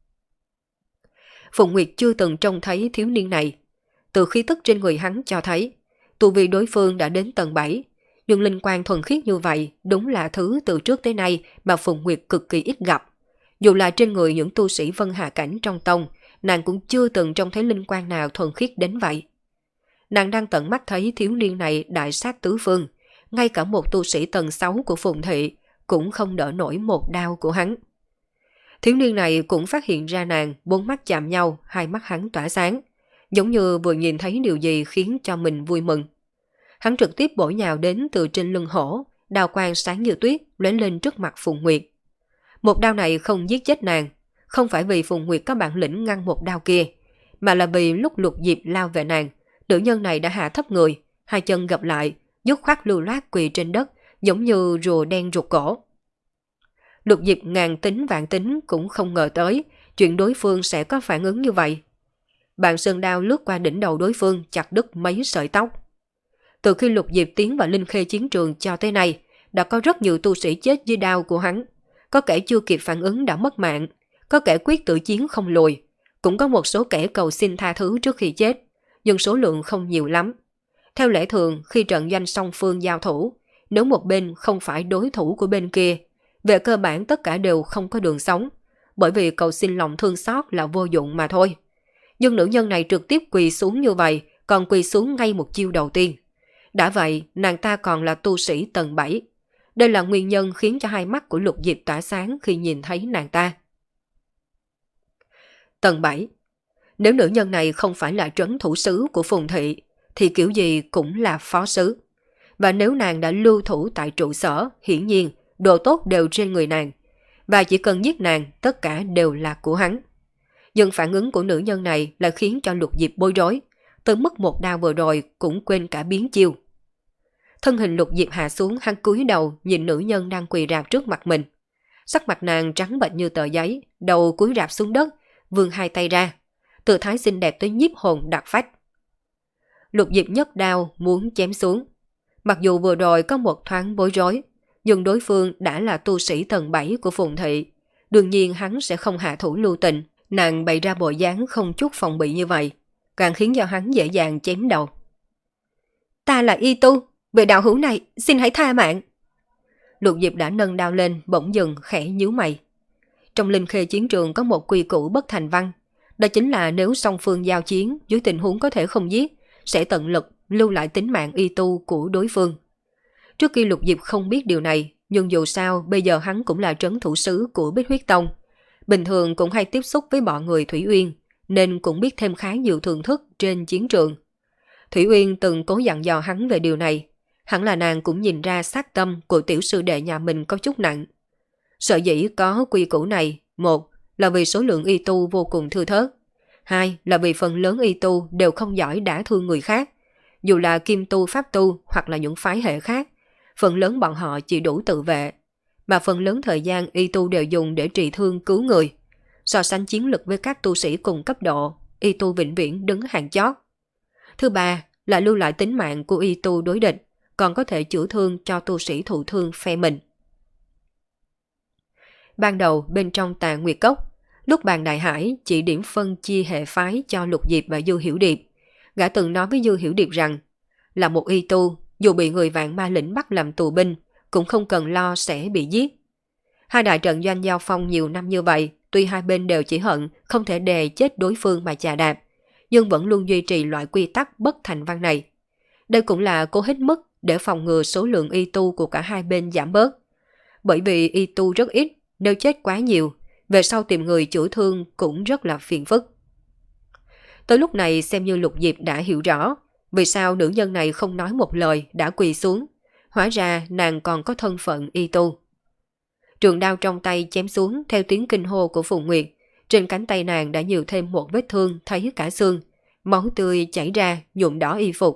Phùng Nguyệt chưa từng trông thấy thiếu niên này. Từ khí tức trên người hắn cho thấy, tu vi đối phương đã đến tầng bảy, nhưng linh quang thuần khiết như vậy đúng là thứ từ trước tới nay mà Phùng Nguyệt cực kỳ ít gặp. Dù là trên người những tu sĩ Vân Hà Cảnh trong tông, nàng cũng chưa từng trông thấy linh quang nào thuần khiết đến vậy. Nàng đang tận mắt thấy thiếu niên này đại sát tứ phương, ngay cả một tu sĩ tầng sáu của Phùng Thị cũng không đỡ nổi một đao của hắn. Thiếu niên này cũng phát hiện ra nàng, bốn mắt chạm nhau, hai mắt hắn tỏa sáng, giống như vừa nhìn thấy điều gì khiến cho mình vui mừng. Hắn trực tiếp bổ nhào đến từ trên lưng hổ, đao quang sáng như tuyết lóe lên trước mặt Phùng Nguyệt. Một đao này không giết chết nàng, không phải vì Phùng Nguyệt có bản lĩnh ngăn một đao kia, mà là vì lúc Lục Diệp lao về nàng, nữ nhân này đã hạ thấp người, hai chân gập lại, dứt khoát lưu loát quỳ trên đất, giống như rùa đen rụt cổ. Lục Diệp ngàn tính vạn tính cũng không ngờ tới chuyện đối phương sẽ có phản ứng như vậy. Bàn sơn đao lướt qua đỉnh đầu đối phương, chặt đứt mấy sợi tóc. Từ khi Lục Diệp tiến vào Linh Khê chiến trường cho tới nay, đã có rất nhiều tu sĩ chết dưới đao của hắn. Có kẻ chưa kịp phản ứng đã mất mạng, có kẻ quyết tử chiến không lùi, cũng có một số kẻ cầu xin tha thứ trước khi chết, nhưng số lượng không nhiều lắm. Theo lẽ thường, khi trận doanh song phương giao thủ, nếu một bên không phải đối thủ của bên kia, về cơ bản tất cả đều không có đường sống, bởi vì cầu xin lòng thương xót là vô dụng mà thôi. Nhưng nữ nhân này trực tiếp quỳ xuống như vậy, còn quỳ xuống ngay một chiêu đầu tiên. Đã vậy, nàng ta còn là tu sĩ tầng bảy. Đây là nguyên nhân khiến cho hai mắt của Lục Diệp tỏa sáng khi nhìn thấy nàng ta. Tầng bảy. Nếu nữ nhân này không phải là trấn thủ sứ của Phùng Thị, thì kiểu gì cũng là phó sứ. Và nếu nàng đã lưu thủ tại trụ sở, hiển nhiên, đồ tốt đều trên người nàng. Và chỉ cần giết nàng, tất cả đều là của hắn. Nhưng phản ứng của nữ nhân này là khiến cho Lục Diệp bối rối. Tới mức một đao vừa rồi cũng quên cả biến chiêu. Thân hình Lục Diệp hạ xuống, hắn cúi đầu nhìn nữ nhân đang quỳ rạp trước mặt mình. Sắc mặt nàng trắng bệch như tờ giấy, đầu cúi rạp xuống đất, vươn hai tay ra. Tư thái xinh đẹp tới nhiếp hồn đặc phách. Lục Diệp nhấc đao muốn chém xuống. Mặc dù vừa rồi có một thoáng bối rối, nhưng đối phương đã là tu sĩ tầng bảy của Phùng Thị. Đương nhiên hắn sẽ không hạ thủ lưu tình, nàng bày ra bộ dáng không chút phòng bị như vậy, càng khiến cho hắn dễ dàng chém đầu. Ta là y tu, vị đạo hữu này xin hãy tha mạng. Lục Diệp đã nâng đao lên, bỗng dừng khẽ nhíu mày. Trong linh khê chiến trường có một quy củ bất thành văn, đó chính là nếu song phương giao chiến dưới tình huống có thể không giết, sẽ tận lực lưu lại tính mạng y tu của đối phương. Trước khi Lục Diệp không biết điều này, nhưng dù sao bây giờ hắn cũng là trấn thủ sứ của Bích Huyết Tông, bình thường cũng hay tiếp xúc với bọn người Thủy Uyên, nên cũng biết thêm khá nhiều thưởng thức trên chiến trường. Thủy Uyên từng cố dặn dò hắn về điều này, hẳn là nàng cũng nhìn ra sát tâm của tiểu sư đệ nhà mình có chút nặng. Sở dĩ có quy củ này, một là vì số lượng y tu vô cùng thưa thớt, hai là vì phần lớn y tu đều không giỏi đả thương người khác, dù là kim tu, pháp tu hoặc là những phái hệ khác, phần lớn bọn họ chỉ đủ tự vệ, mà phần lớn thời gian y tu đều dùng để trị thương cứu người. So sánh chiến lực với các tu sĩ cùng cấp độ, y tu vĩnh viễn đứng hàng chót. Thứ ba là lưu lại tính mạng của y tu đối địch, còn có thể chữa thương cho tu sĩ thụ thương phe mình. Ban đầu bên trong Tà Nguyệt Cốc, lúc Bàn Đại Hải chỉ điểm phân chia hệ phái cho Lục Diệp và Du Hiểu Điệp, gã từng nói với Du Hiểu Điệp rằng là một y tu, dù bị người Vạn Ma Lĩnh bắt làm tù binh, cũng không cần lo sẽ bị giết. Hai đại trận doanh giao phong nhiều năm như vậy, tuy hai bên đều chỉ hận không thể đè chết đối phương mà chà đạp, nhưng vẫn luôn duy trì loại quy tắc bất thành văn này. Đây cũng là cố hết mức để phòng ngừa số lượng y tu của cả hai bên giảm bớt. Bởi vì y tu rất ít, nếu chết quá nhiều, về sau tìm người chữa thương cũng rất là phiền phức. Tới lúc này xem như Lục Diệp đã hiểu rõ vì sao nữ nhân này không nói một lời đã quỳ xuống, hóa ra nàng còn có thân phận y tu. Trường đao trong tay chém xuống theo tiếng kinh hô của Phùng Nguyệt, trên cánh tay nàng đã nhiều thêm một vết thương thấy cả xương, máu tươi chảy ra nhuộm đỏ y phục.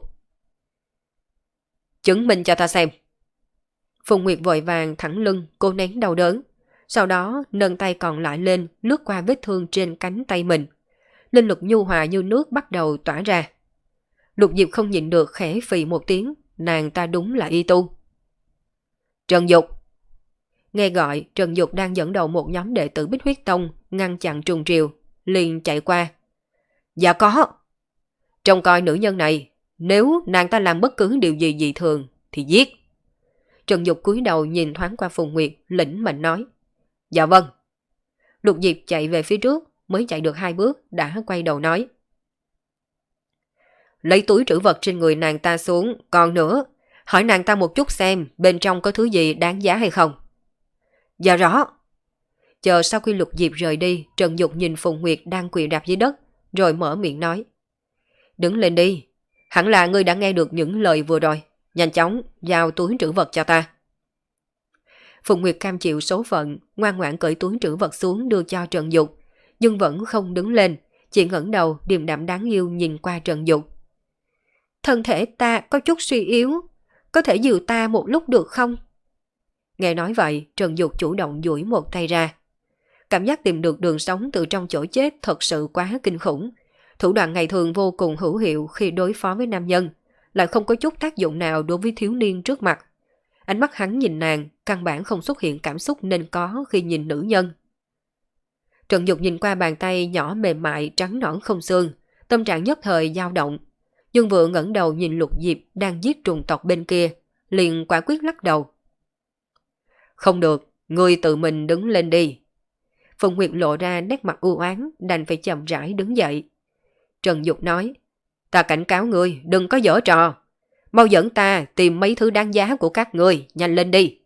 Chứng minh cho ta xem. Phùng Nguyệt vội vàng thẳng lưng, cô nén đau đớn, sau đó nâng tay còn lại lên lướt qua vết thương trên cánh tay mình. Linh lực nhu hòa như nước bắt đầu tỏa ra. Lục Diệp không nhịn được khẽ phì một tiếng, nàng ta đúng là y tu. Trần Dục. Nghe gọi, Trần Dục đang dẫn đầu một nhóm đệ tử Bích Huyết Tông ngăn chặn trùng triều, liền chạy qua. Dạ có. Trông coi nữ nhân này, nếu nàng ta làm bất cứ điều gì dị thường thì giết. Trần Dục cúi đầu nhìn thoáng qua Phùng Nguyệt, lĩnh mệnh nói. Dạ vâng. Lục Diệp chạy về phía trước, mới chạy được hai bước đã quay đầu nói. Lấy túi trữ vật trên người nàng ta xuống, còn nữa, hỏi nàng ta một chút xem bên trong có thứ gì đáng giá hay không. Dạ rõ. Chờ sau khi Lục Diệp rời đi, Trần Dục nhìn Phùng Nguyệt đang quỳ đạp dưới đất, rồi mở miệng nói. Đứng lên đi, hẳn là ngươi đã nghe được những lời vừa rồi, nhanh chóng giao túi trữ vật cho ta. Phùng Nguyệt cam chịu số phận, ngoan ngoãn cởi túi trữ vật xuống đưa cho Trần Dục, nhưng vẫn không đứng lên, chỉ ngẩng đầu điềm đạm đáng yêu nhìn qua Trần Dục. Thân thể ta có chút suy yếu, có thể dìu ta một lúc được không? Nghe nói vậy, Trần Dục chủ động duỗi một tay ra. Cảm giác tìm được đường sống từ trong chỗ chết thật sự quá kinh khủng. Thủ đoạn ngày thường vô cùng hữu hiệu khi đối phó với nam nhân, lại không có chút tác dụng nào đối với thiếu niên trước mặt. Ánh mắt hắn nhìn nàng, căn bản không xuất hiện cảm xúc nên có khi nhìn nữ nhân. Trần Dục nhìn qua bàn tay nhỏ mềm mại trắng nõn không xương, tâm trạng nhất thời dao động. Nhưng vừa ngẩng đầu nhìn Lục Diệp đang giết trùng tộc bên kia, liền quả quyết lắc đầu. Không được, ngươi tự mình đứng lên đi. Phùng Nguyệt lộ ra nét mặt u oán, đành phải chậm rãi đứng dậy. Trần Dục nói, ta cảnh cáo ngươi đừng có giở trò. Mau dẫn ta tìm mấy thứ đáng giá của các ngươi, nhanh lên đi.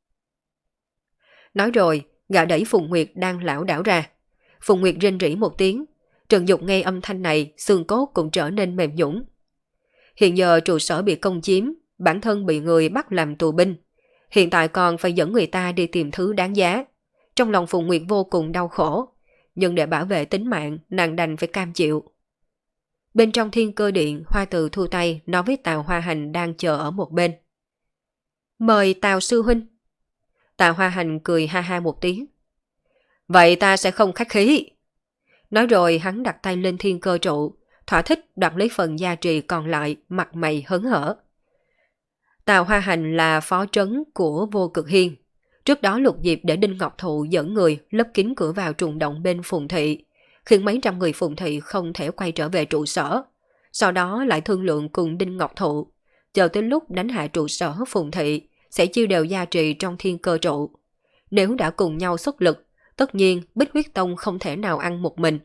Nói rồi, gã đẩy Phùng Nguyệt đang lảo đảo ra. Phùng Nguyệt rên rỉ một tiếng. Trần Dục nghe âm thanh này, xương cốt cũng trở nên mềm nhũn. Hiện giờ trụ sở bị công chiếm, bản thân bị người bắt làm tù binh. Hiện tại còn phải dẫn người ta đi tìm thứ đáng giá. Trong lòng Phùng Nguyệt vô cùng đau khổ, nhưng để bảo vệ tính mạng, nàng đành phải cam chịu. Bên trong Thiên Cơ Điện, Hoa Từ thu tay nói với Tào Hoa Hành đang chờ ở một bên. Mời Tào sư huynh. Tào Hoa Hành cười ha ha một tiếng. Vậy ta sẽ không khách khí. Nói rồi hắn đặt tay lên thiên cơ trụ, thỏa thích đoạt lấy phần gia trì còn lại, mặt mày hớn hở. Tào Hoa Hành là phó trấn của Vô Cực Hiên. Trước đó Lục Diệp để Đinh Ngọc Thụ dẫn người lấp kín cửa vào trùng động bên Phùng Thị, khiến mấy trăm người Phùng Thị không thể quay trở về trụ sở. Sau đó lại thương lượng cùng Đinh Ngọc Thụ, chờ tới lúc đánh hạ trụ sở Phùng Thị, sẽ chia đều gia trì trong thiên cơ trụ. Nếu đã cùng nhau xuất lực, tất nhiên Bích Huyết Tông không thể nào ăn một mình.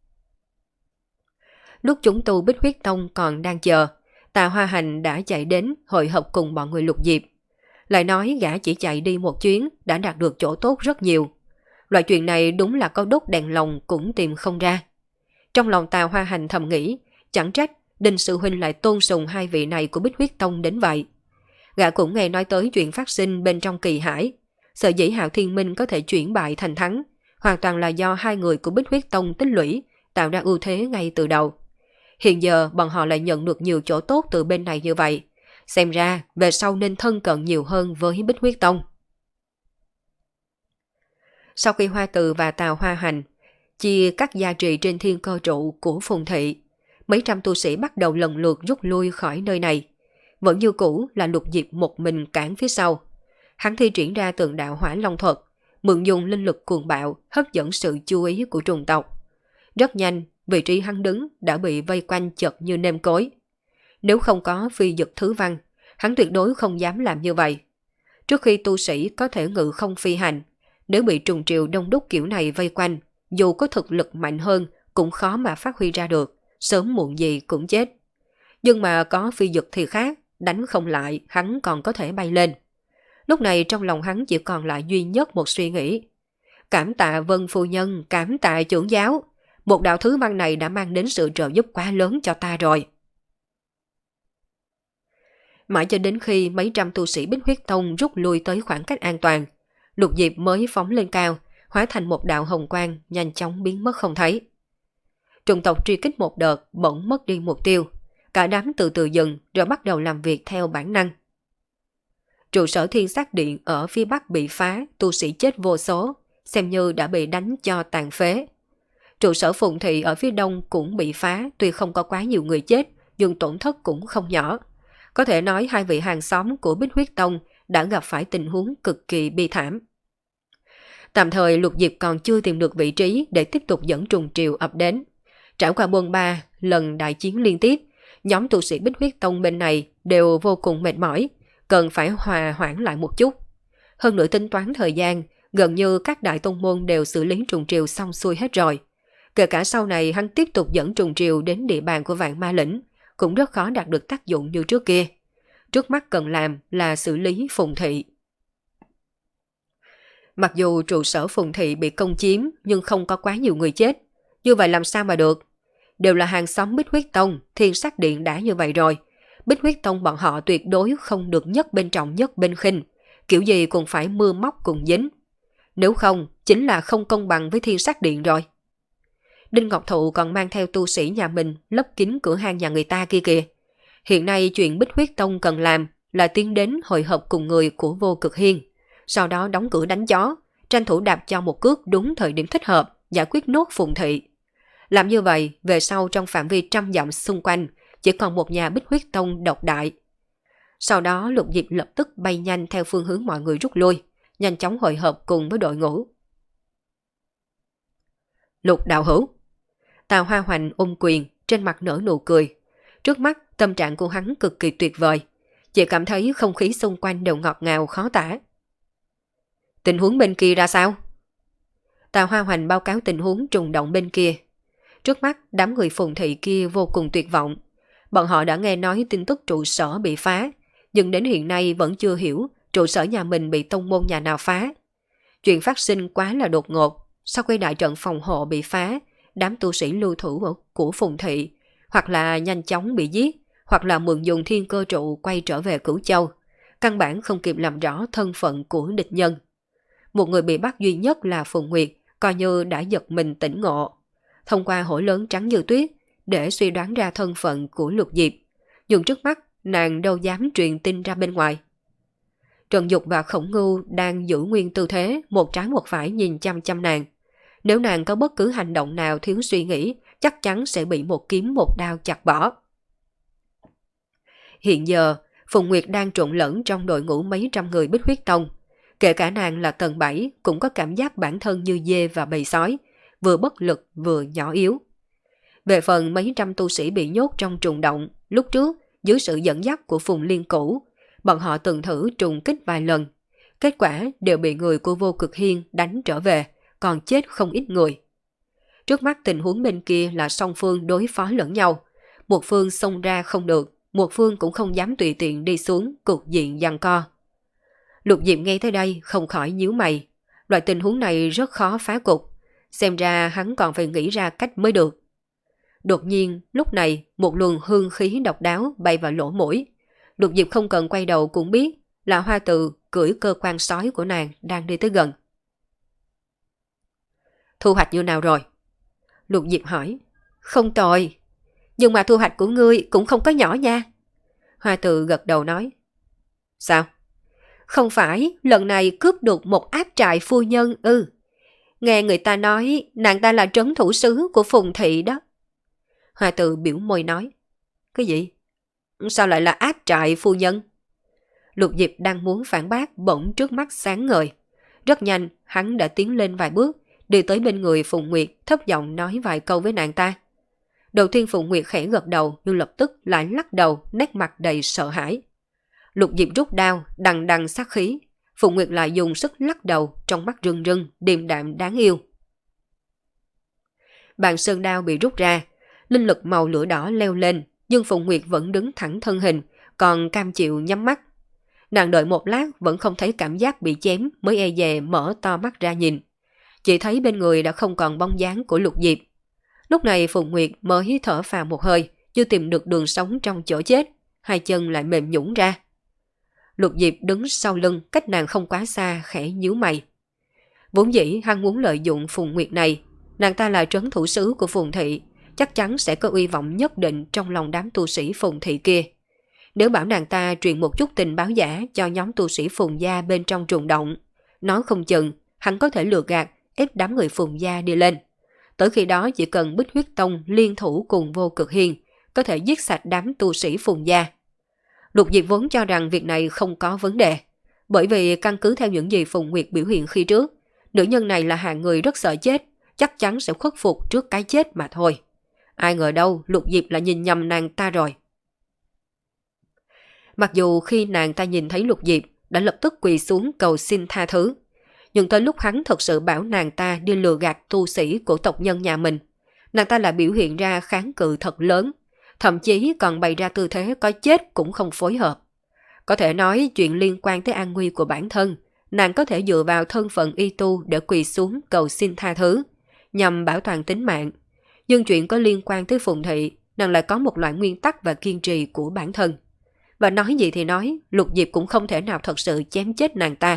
Lúc chúng tu Bích Huyết Tông còn đang chờ, Tào Hoa Hành đã chạy đến hội họp cùng bọn người Lục Diệp. Lại nói gã chỉ chạy đi một chuyến đã đạt được chỗ tốt rất nhiều. Loại chuyện này đúng là có đốt đèn lồng cũng tìm không ra. Trong lòng Tào Hoa Hành thầm nghĩ, chẳng trách Đinh Sư Huynh lại tôn sùng hai vị này của Bích Huyết Tông đến vậy. Gã cũng nghe nói tới chuyện phát sinh bên trong Kỳ Hải. Sở dĩ Hạo Thiên Minh có thể chuyển bại thành thắng, hoàn toàn là do hai người của Bích Huyết Tông tích lũy, tạo ra ưu thế ngay từ đầu. Hiện giờ bọn họ lại nhận được nhiều chỗ tốt từ bên này như vậy. Xem ra về sau nên thân cận nhiều hơn với Bích Huyết Tông. Sau khi Hoa Từ và Tào Hoa Hành chia các gia trì trên thiên cơ trụ của Phùng Thị, mấy trăm tu sĩ bắt đầu lần lượt rút lui khỏi nơi này. Vẫn như cũ là Lục Diệp một mình cản phía sau. Hắn thi triển ra tượng đạo Hỏa Long thuật, mượn dùng linh lực cuồng bạo hấp dẫn sự chú ý của trùng tộc. Rất nhanh, vị trí hắn đứng đã bị vây quanh chật như nêm cối. Nếu không có phi dực thứ văn, hắn tuyệt đối không dám làm như vậy. Trước khi tu sĩ có thể ngự không phi hành, nếu bị trùng triều đông đúc kiểu này vây quanh, dù có thực lực mạnh hơn cũng khó mà phát huy ra được, sớm muộn gì cũng chết. Nhưng mà có phi dực thì khác, đánh không lại hắn còn có thể bay lên. Lúc này trong lòng hắn chỉ còn lại duy nhất một suy nghĩ. Cảm tạ Vân Phu Nhân, cảm tạ trưởng giáo. Một đạo thứ văn này đã mang đến sự trợ giúp quá lớn cho ta rồi. Mãi cho đến khi mấy trăm tu sĩ Bích Huyết Tông rút lui tới khoảng cách an toàn, Lục Diệp mới phóng lên cao, hóa thành một đạo hồng quang nhanh chóng biến mất không thấy. Trùng tộc truy kích một đợt bỗng mất đi mục tiêu, cả đám từ từ dừng rồi bắt đầu làm việc theo bản năng. Trụ sở Thiên Sát Điện ở phía bắc bị phá, tu sĩ chết vô số, xem như đã bị đánh cho tàn phế. Trụ sở Phùng Thị ở phía đông cũng bị phá, tuy không có quá nhiều người chết, nhưng tổn thất cũng không nhỏ. Có thể nói hai vị hàng xóm của Bích Huyết Tông đã gặp phải tình huống cực kỳ bi thảm. Tạm thời Lục Diệp còn chưa tìm được vị trí để tiếp tục dẫn trùng triều ập đến. Trải qua buôn ba lần đại chiến liên tiếp, nhóm tu sĩ Bích Huyết Tông bên này đều vô cùng mệt mỏi, cần phải hòa hoãn lại một chút. Hơn nữa tính toán thời gian, gần như các đại tông môn đều xử lý trùng triều xong xuôi hết rồi. Kể cả sau này hắn tiếp tục dẫn trùng triều đến địa bàn của Vạn Ma Lĩnh, cũng rất khó đạt được tác dụng như trước kia. Trước mắt cần làm là xử lý Phùng Thị. Mặc dù trụ sở Phùng Thị bị công chiếm nhưng không có quá nhiều người chết. Như vậy làm sao mà được? Đều là hàng xóm Bích Huyết Tông, Thiên Sát Điện đã như vậy rồi. Bích Huyết Tông bọn họ tuyệt đối không được nhất bên trọng nhất bên khinh, kiểu gì cũng phải mưa móc cùng dính. Nếu không, chính là không công bằng với Thiên Sát Điện rồi. Đinh Ngọc Thụ còn mang theo tu sĩ nhà mình lấp kín cửa hàng nhà người ta kia kìa. Hiện nay chuyện Bích Huyết Tông cần làm là tiến đến hội họp cùng người của Vô Cực Hiên, sau đó đóng cửa đánh chó, tranh thủ đạp cho một cước đúng thời điểm thích hợp, giải quyết nốt Phùng Thị. Làm như vậy, về sau trong phạm vi trăm dặm xung quanh, chỉ còn một nhà Bích Huyết Tông độc đại. Sau đó Lục Diệp lập tức bay nhanh theo phương hướng mọi người rút lui, nhanh chóng hội họp cùng với đội ngũ. Lục đạo hữu. Tào Hoa Hoành ôm quyền, trên mặt nở nụ cười. Trước mắt tâm trạng của hắn cực kỳ tuyệt vời, chỉ cảm thấy không khí xung quanh đều ngọt ngào khó tả. Tình huống bên kia ra sao? Tào Hoa Hoành báo cáo tình huống trùng động bên kia. Trước mắt đám người Phùng Thị kia vô cùng tuyệt vọng. Bọn họ đã nghe nói tin tức trụ sở bị phá, nhưng đến hiện nay vẫn chưa hiểu trụ sở nhà mình bị tông môn nhà nào phá. Chuyện phát sinh quá là đột ngột. Sau khi đại trận phòng hộ bị phá, đám tu sĩ lưu thủ của Phùng Thị hoặc là nhanh chóng bị giết, hoặc là mượn dùng thiên cơ trụ quay trở về Cửu Châu, căn bản không kịp làm rõ thân phận của địch nhân. Một người bị bắt duy nhất là Phùng Nguyệt, coi như đã giật mình tỉnh ngộ. Thông qua hổ lớn trắng như tuyết để suy đoán ra thân phận của Lục Diệp, nhưng trước mắt nàng đâu dám truyền tin ra bên ngoài. Trần Dục và Khổng Ngưu đang giữ nguyên tư thế, một trái một phải nhìn chăm chăm nàng. Nếu nàng có bất cứ hành động nào thiếu suy nghĩ, chắc chắn sẽ bị một kiếm một đao chặt bỏ. Hiện giờ, Phùng Nguyệt đang trộn lẫn trong đội ngũ mấy trăm người Bích Huyết Tông. Kể cả nàng là tầng bảy cũng có cảm giác bản thân như dê và bầy sói, vừa bất lực vừa nhỏ yếu. Về phần mấy trăm tu sĩ bị nhốt trong trùng động, lúc trước, dưới sự dẫn dắt của Phùng Liên Cửu, bọn họ từng thử trùng kích vài lần. Kết quả đều bị người của Vô Cực Hiên đánh trở về, còn chết không ít người. Trước mắt tình huống bên kia là song phương đối phó lẫn nhau. Một phương xông ra không được, một phương cũng không dám tùy tiện đi xuống cục diện giằng co. Lục Diệp nghe tới đây không khỏi nhíu mày. Loại tình huống này rất khó phá cục. Xem ra hắn còn phải nghĩ ra cách mới được. Đột nhiên, lúc này, một luồng hương khí độc đáo bay vào lỗ mũi. Lục Diệp không cần quay đầu cũng biết là Hoa Từ cưỡi cơ quan sói của nàng đang đi tới gần. Thu hoạch như nào rồi? Lục Diệp hỏi. Không tồi. Nhưng mà thu hoạch của ngươi cũng không có nhỏ nha. Hoa Từ gật đầu nói. Sao? Không phải, lần này cướp được một áp trại phu nhân ư. Ừ. Nghe người ta nói nàng ta là trấn thủ sứ của Phùng Thị đó. Hoa Từ biểu môi nói. Cái gì? Sao lại là áp trại phu nhân? Lục Diệp đang muốn phản bác bỗng trước mắt sáng ngời. Rất nhanh, hắn đã tiến lên vài bước, đi tới bên người Phùng Nguyệt, thấp giọng nói vài câu với nàng ta. Đầu tiên Phùng Nguyệt khẽ gật đầu nhưng lập tức lại lắc đầu, nét mặt đầy sợ hãi. Lục Diệp rút đao, đằng đằng sát khí. Phùng Nguyệt lại dùng sức lắc đầu, trong mắt rưng rưng, điềm đạm đáng yêu. Bàn sơn đao bị rút ra, linh lực màu lửa đỏ leo lên, nhưng Phùng Nguyệt vẫn đứng thẳng thân hình, còn cam chịu nhắm mắt. Nàng đợi một lát vẫn không thấy cảm giác bị chém mới e dè mở to mắt ra nhìn. Chỉ thấy bên người đã không còn bóng dáng của Lục Diệp. Lúc này Phùng Nguyệt mới thở phào một hơi, như tìm được đường sống trong chỗ chết, hai chân lại mềm nhũn ra. Lục Diệp đứng sau lưng, cách nàng không quá xa, khẽ nhíu mày. Vốn dĩ hắn muốn lợi dụng Phùng Nguyệt này, nàng ta là trấn thủ sứ của Phùng Thị, chắc chắn sẽ có uy vọng nhất định trong lòng đám tu sĩ Phùng Thị kia. Nếu bảo nàng ta truyền một chút tình báo giả cho nhóm tu sĩ Phùng gia bên trong trùng động, nói không chừng hắn có thể lừa gạt ép đám người Phùng gia đi lên. Tới khi đó chỉ cần Bích Huyết Tông liên thủ cùng Vô Cực Hiên, có thể giết sạch đám tu sĩ Phùng gia. Lục Diệp vốn cho rằng việc này không có vấn đề, bởi vì căn cứ theo những gì Phùng Nguyệt biểu hiện khi trước, nữ nhân này là hạng người rất sợ chết, chắc chắn sẽ khuất phục trước cái chết mà thôi. Ai ngờ đâu Lục Diệp lại nhìn nhầm nàng ta rồi. Mặc dù khi nàng ta nhìn thấy Lục Diệp đã lập tức quỳ xuống cầu xin tha thứ, nhưng tới lúc hắn thật sự bảo nàng ta đi lừa gạt tu sĩ của tộc nhân nhà mình, nàng ta lại biểu hiện ra kháng cự thật lớn, thậm chí còn bày ra tư thế có chết cũng không phối hợp. Có thể nói chuyện liên quan tới an nguy của bản thân, nàng có thể dựa vào thân phận y tu để quỳ xuống cầu xin tha thứ, nhằm bảo toàn tính mạng. Nhưng chuyện có liên quan tới Phùng Thị, nàng lại có một loại nguyên tắc và kiên trì của bản thân. Và nói gì thì nói, Lục Diệp cũng không thể nào thật sự chém chết nàng ta.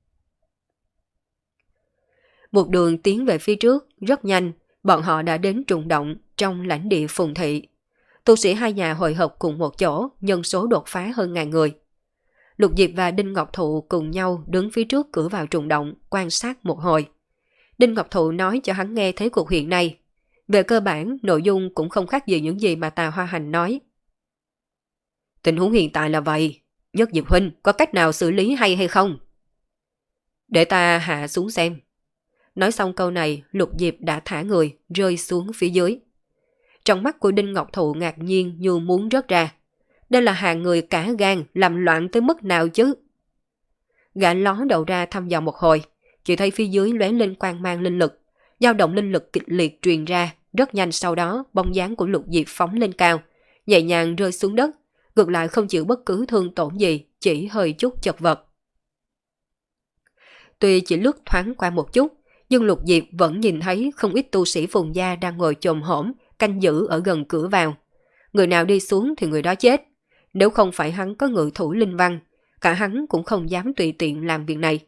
Một đường tiến về phía trước, rất nhanh, bọn họ đã đến trùng động trong lãnh địa Phùng Thị. Tu sĩ hai nhà hội họp cùng một chỗ, nhân số đột phá hơn ngàn người. Lục Diệp và Đinh Ngọc Thụ cùng nhau đứng phía trước cửa vào trùng động, quan sát một hồi. Đinh Ngọc Thụ nói cho hắn nghe thế cuộc hiện nay. Về cơ bản, nội dung cũng không khác gì những gì mà Tà Hoa Hành nói. Tình huống hiện tại là vậy, Nhất Diệp huynh có cách nào xử lý hay hay không? Để ta hạ xuống xem. Nói xong câu này, Lục Diệp đã thả người, rơi xuống phía dưới. Trong mắt của Đinh Ngọc Thụ ngạc nhiên như muốn rớt ra. Đây là hàng người cả gan, làm loạn tới mức nào chứ? Gã ló đầu ra thăm dò một hồi, chỉ thấy phía dưới lóe lên quang mang linh lực, dao động linh lực kịch liệt truyền ra. Rất nhanh sau đó, bóng dáng của Lục Diệp phóng lên cao, nhẹ nhàng rơi xuống đất, ngược lại không chịu bất cứ thương tổn gì, chỉ hơi chút chật vật. Tuy chỉ lướt thoáng qua một chút, nhưng Lục Diệp vẫn nhìn thấy không ít tu sĩ Phùng gia đang ngồi chồm hổm, canh giữ ở gần cửa vào. Người nào đi xuống thì người đó chết. Nếu không phải hắn có ngự thủ linh văn, cả hắn cũng không dám tùy tiện làm việc này.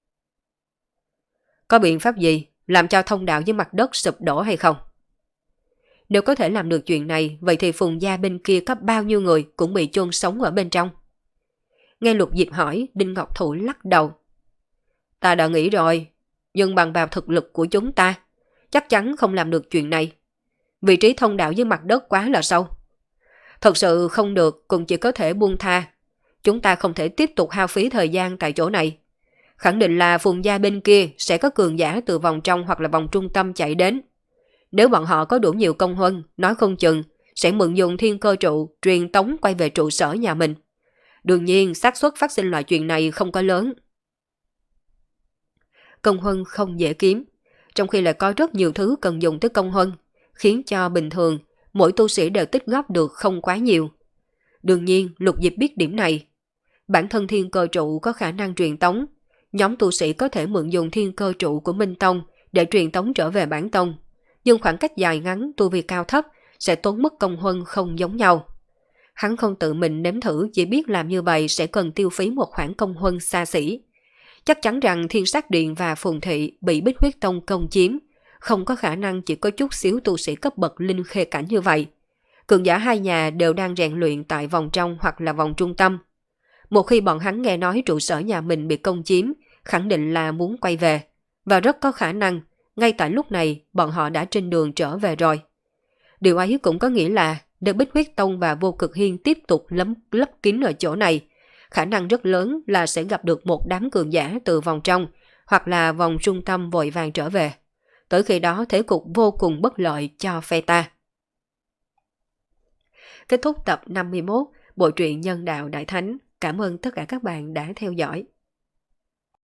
Có biện pháp gì làm cho thông đạo với mặt đất sụp đổ hay không? Nếu có thể làm được chuyện này, vậy thì Phùng gia bên kia có bao nhiêu người cũng bị chôn sống ở bên trong? Nghe Lục Diệp hỏi, Đinh Ngọc Thụ lắc đầu. Ta đã nghĩ rồi, nhưng bằng vào thực lực của chúng ta, chắc chắn không làm được chuyện này. Vị trí thông đạo với mặt đất quá là sâu. Thật sự không được, cũng chỉ có thể buông tha. Chúng ta không thể tiếp tục hao phí thời gian tại chỗ này. Khẳng định là Phùng gia bên kia sẽ có cường giả từ vòng trong hoặc là vòng trung tâm chạy đến. Nếu bọn họ có đủ nhiều công huân, nói không chừng sẽ mượn dùng thiên cơ trụ truyền tống quay về trụ sở nhà mình. Đương nhiên xác suất phát sinh loại chuyện này không có lớn. Công huân không dễ kiếm, trong khi lại có rất nhiều thứ cần dùng tới công huân, khiến cho bình thường mỗi tu sĩ đều tích góp được không quá nhiều. Đương nhiên Lục Diệp biết điểm này. Bản thân thiên cơ trụ có khả năng truyền tống, nhóm tu sĩ có thể mượn dùng thiên cơ trụ của Minh Tông để truyền tống trở về bản tông, nhưng khoảng cách dài ngắn tu vi cao thấp sẽ tốn mất công huân không giống nhau. Hắn không tự mình nếm thử, chỉ biết làm như vậy sẽ cần tiêu phí một khoản công huân xa xỉ. Chắc chắn rằng Thiên Sát Điện và Phùng Thị bị Bích Huyết Tông công chiếm, không có khả năng chỉ có chút xíu tu sĩ cấp bậc linh khê cảnh như vậy. Cường giả hai nhà đều đang rèn luyện tại vòng trong hoặc là vòng trung tâm. Một khi bọn hắn nghe nói trụ sở nhà mình bị công chiếm, khẳng định là muốn quay về. Và rất có khả năng, ngay tại lúc này bọn họ đã trên đường trở về rồi. Điều ấy cũng có nghĩa là nếu Bích Huyết Tông và Vô Cực Hiên tiếp tục lấm lấp kín ở chỗ này, khả năng rất lớn là sẽ gặp được một đám cường giả từ vòng trong hoặc là vòng trung tâm vội vàng trở về. Tới khi đó thế cục vô cùng bất lợi cho phe ta. Kết thúc tập năm mươi mốt Bộ truyện Nhân Đạo Đại Thánh. Cảm ơn tất cả các bạn đã theo dõi.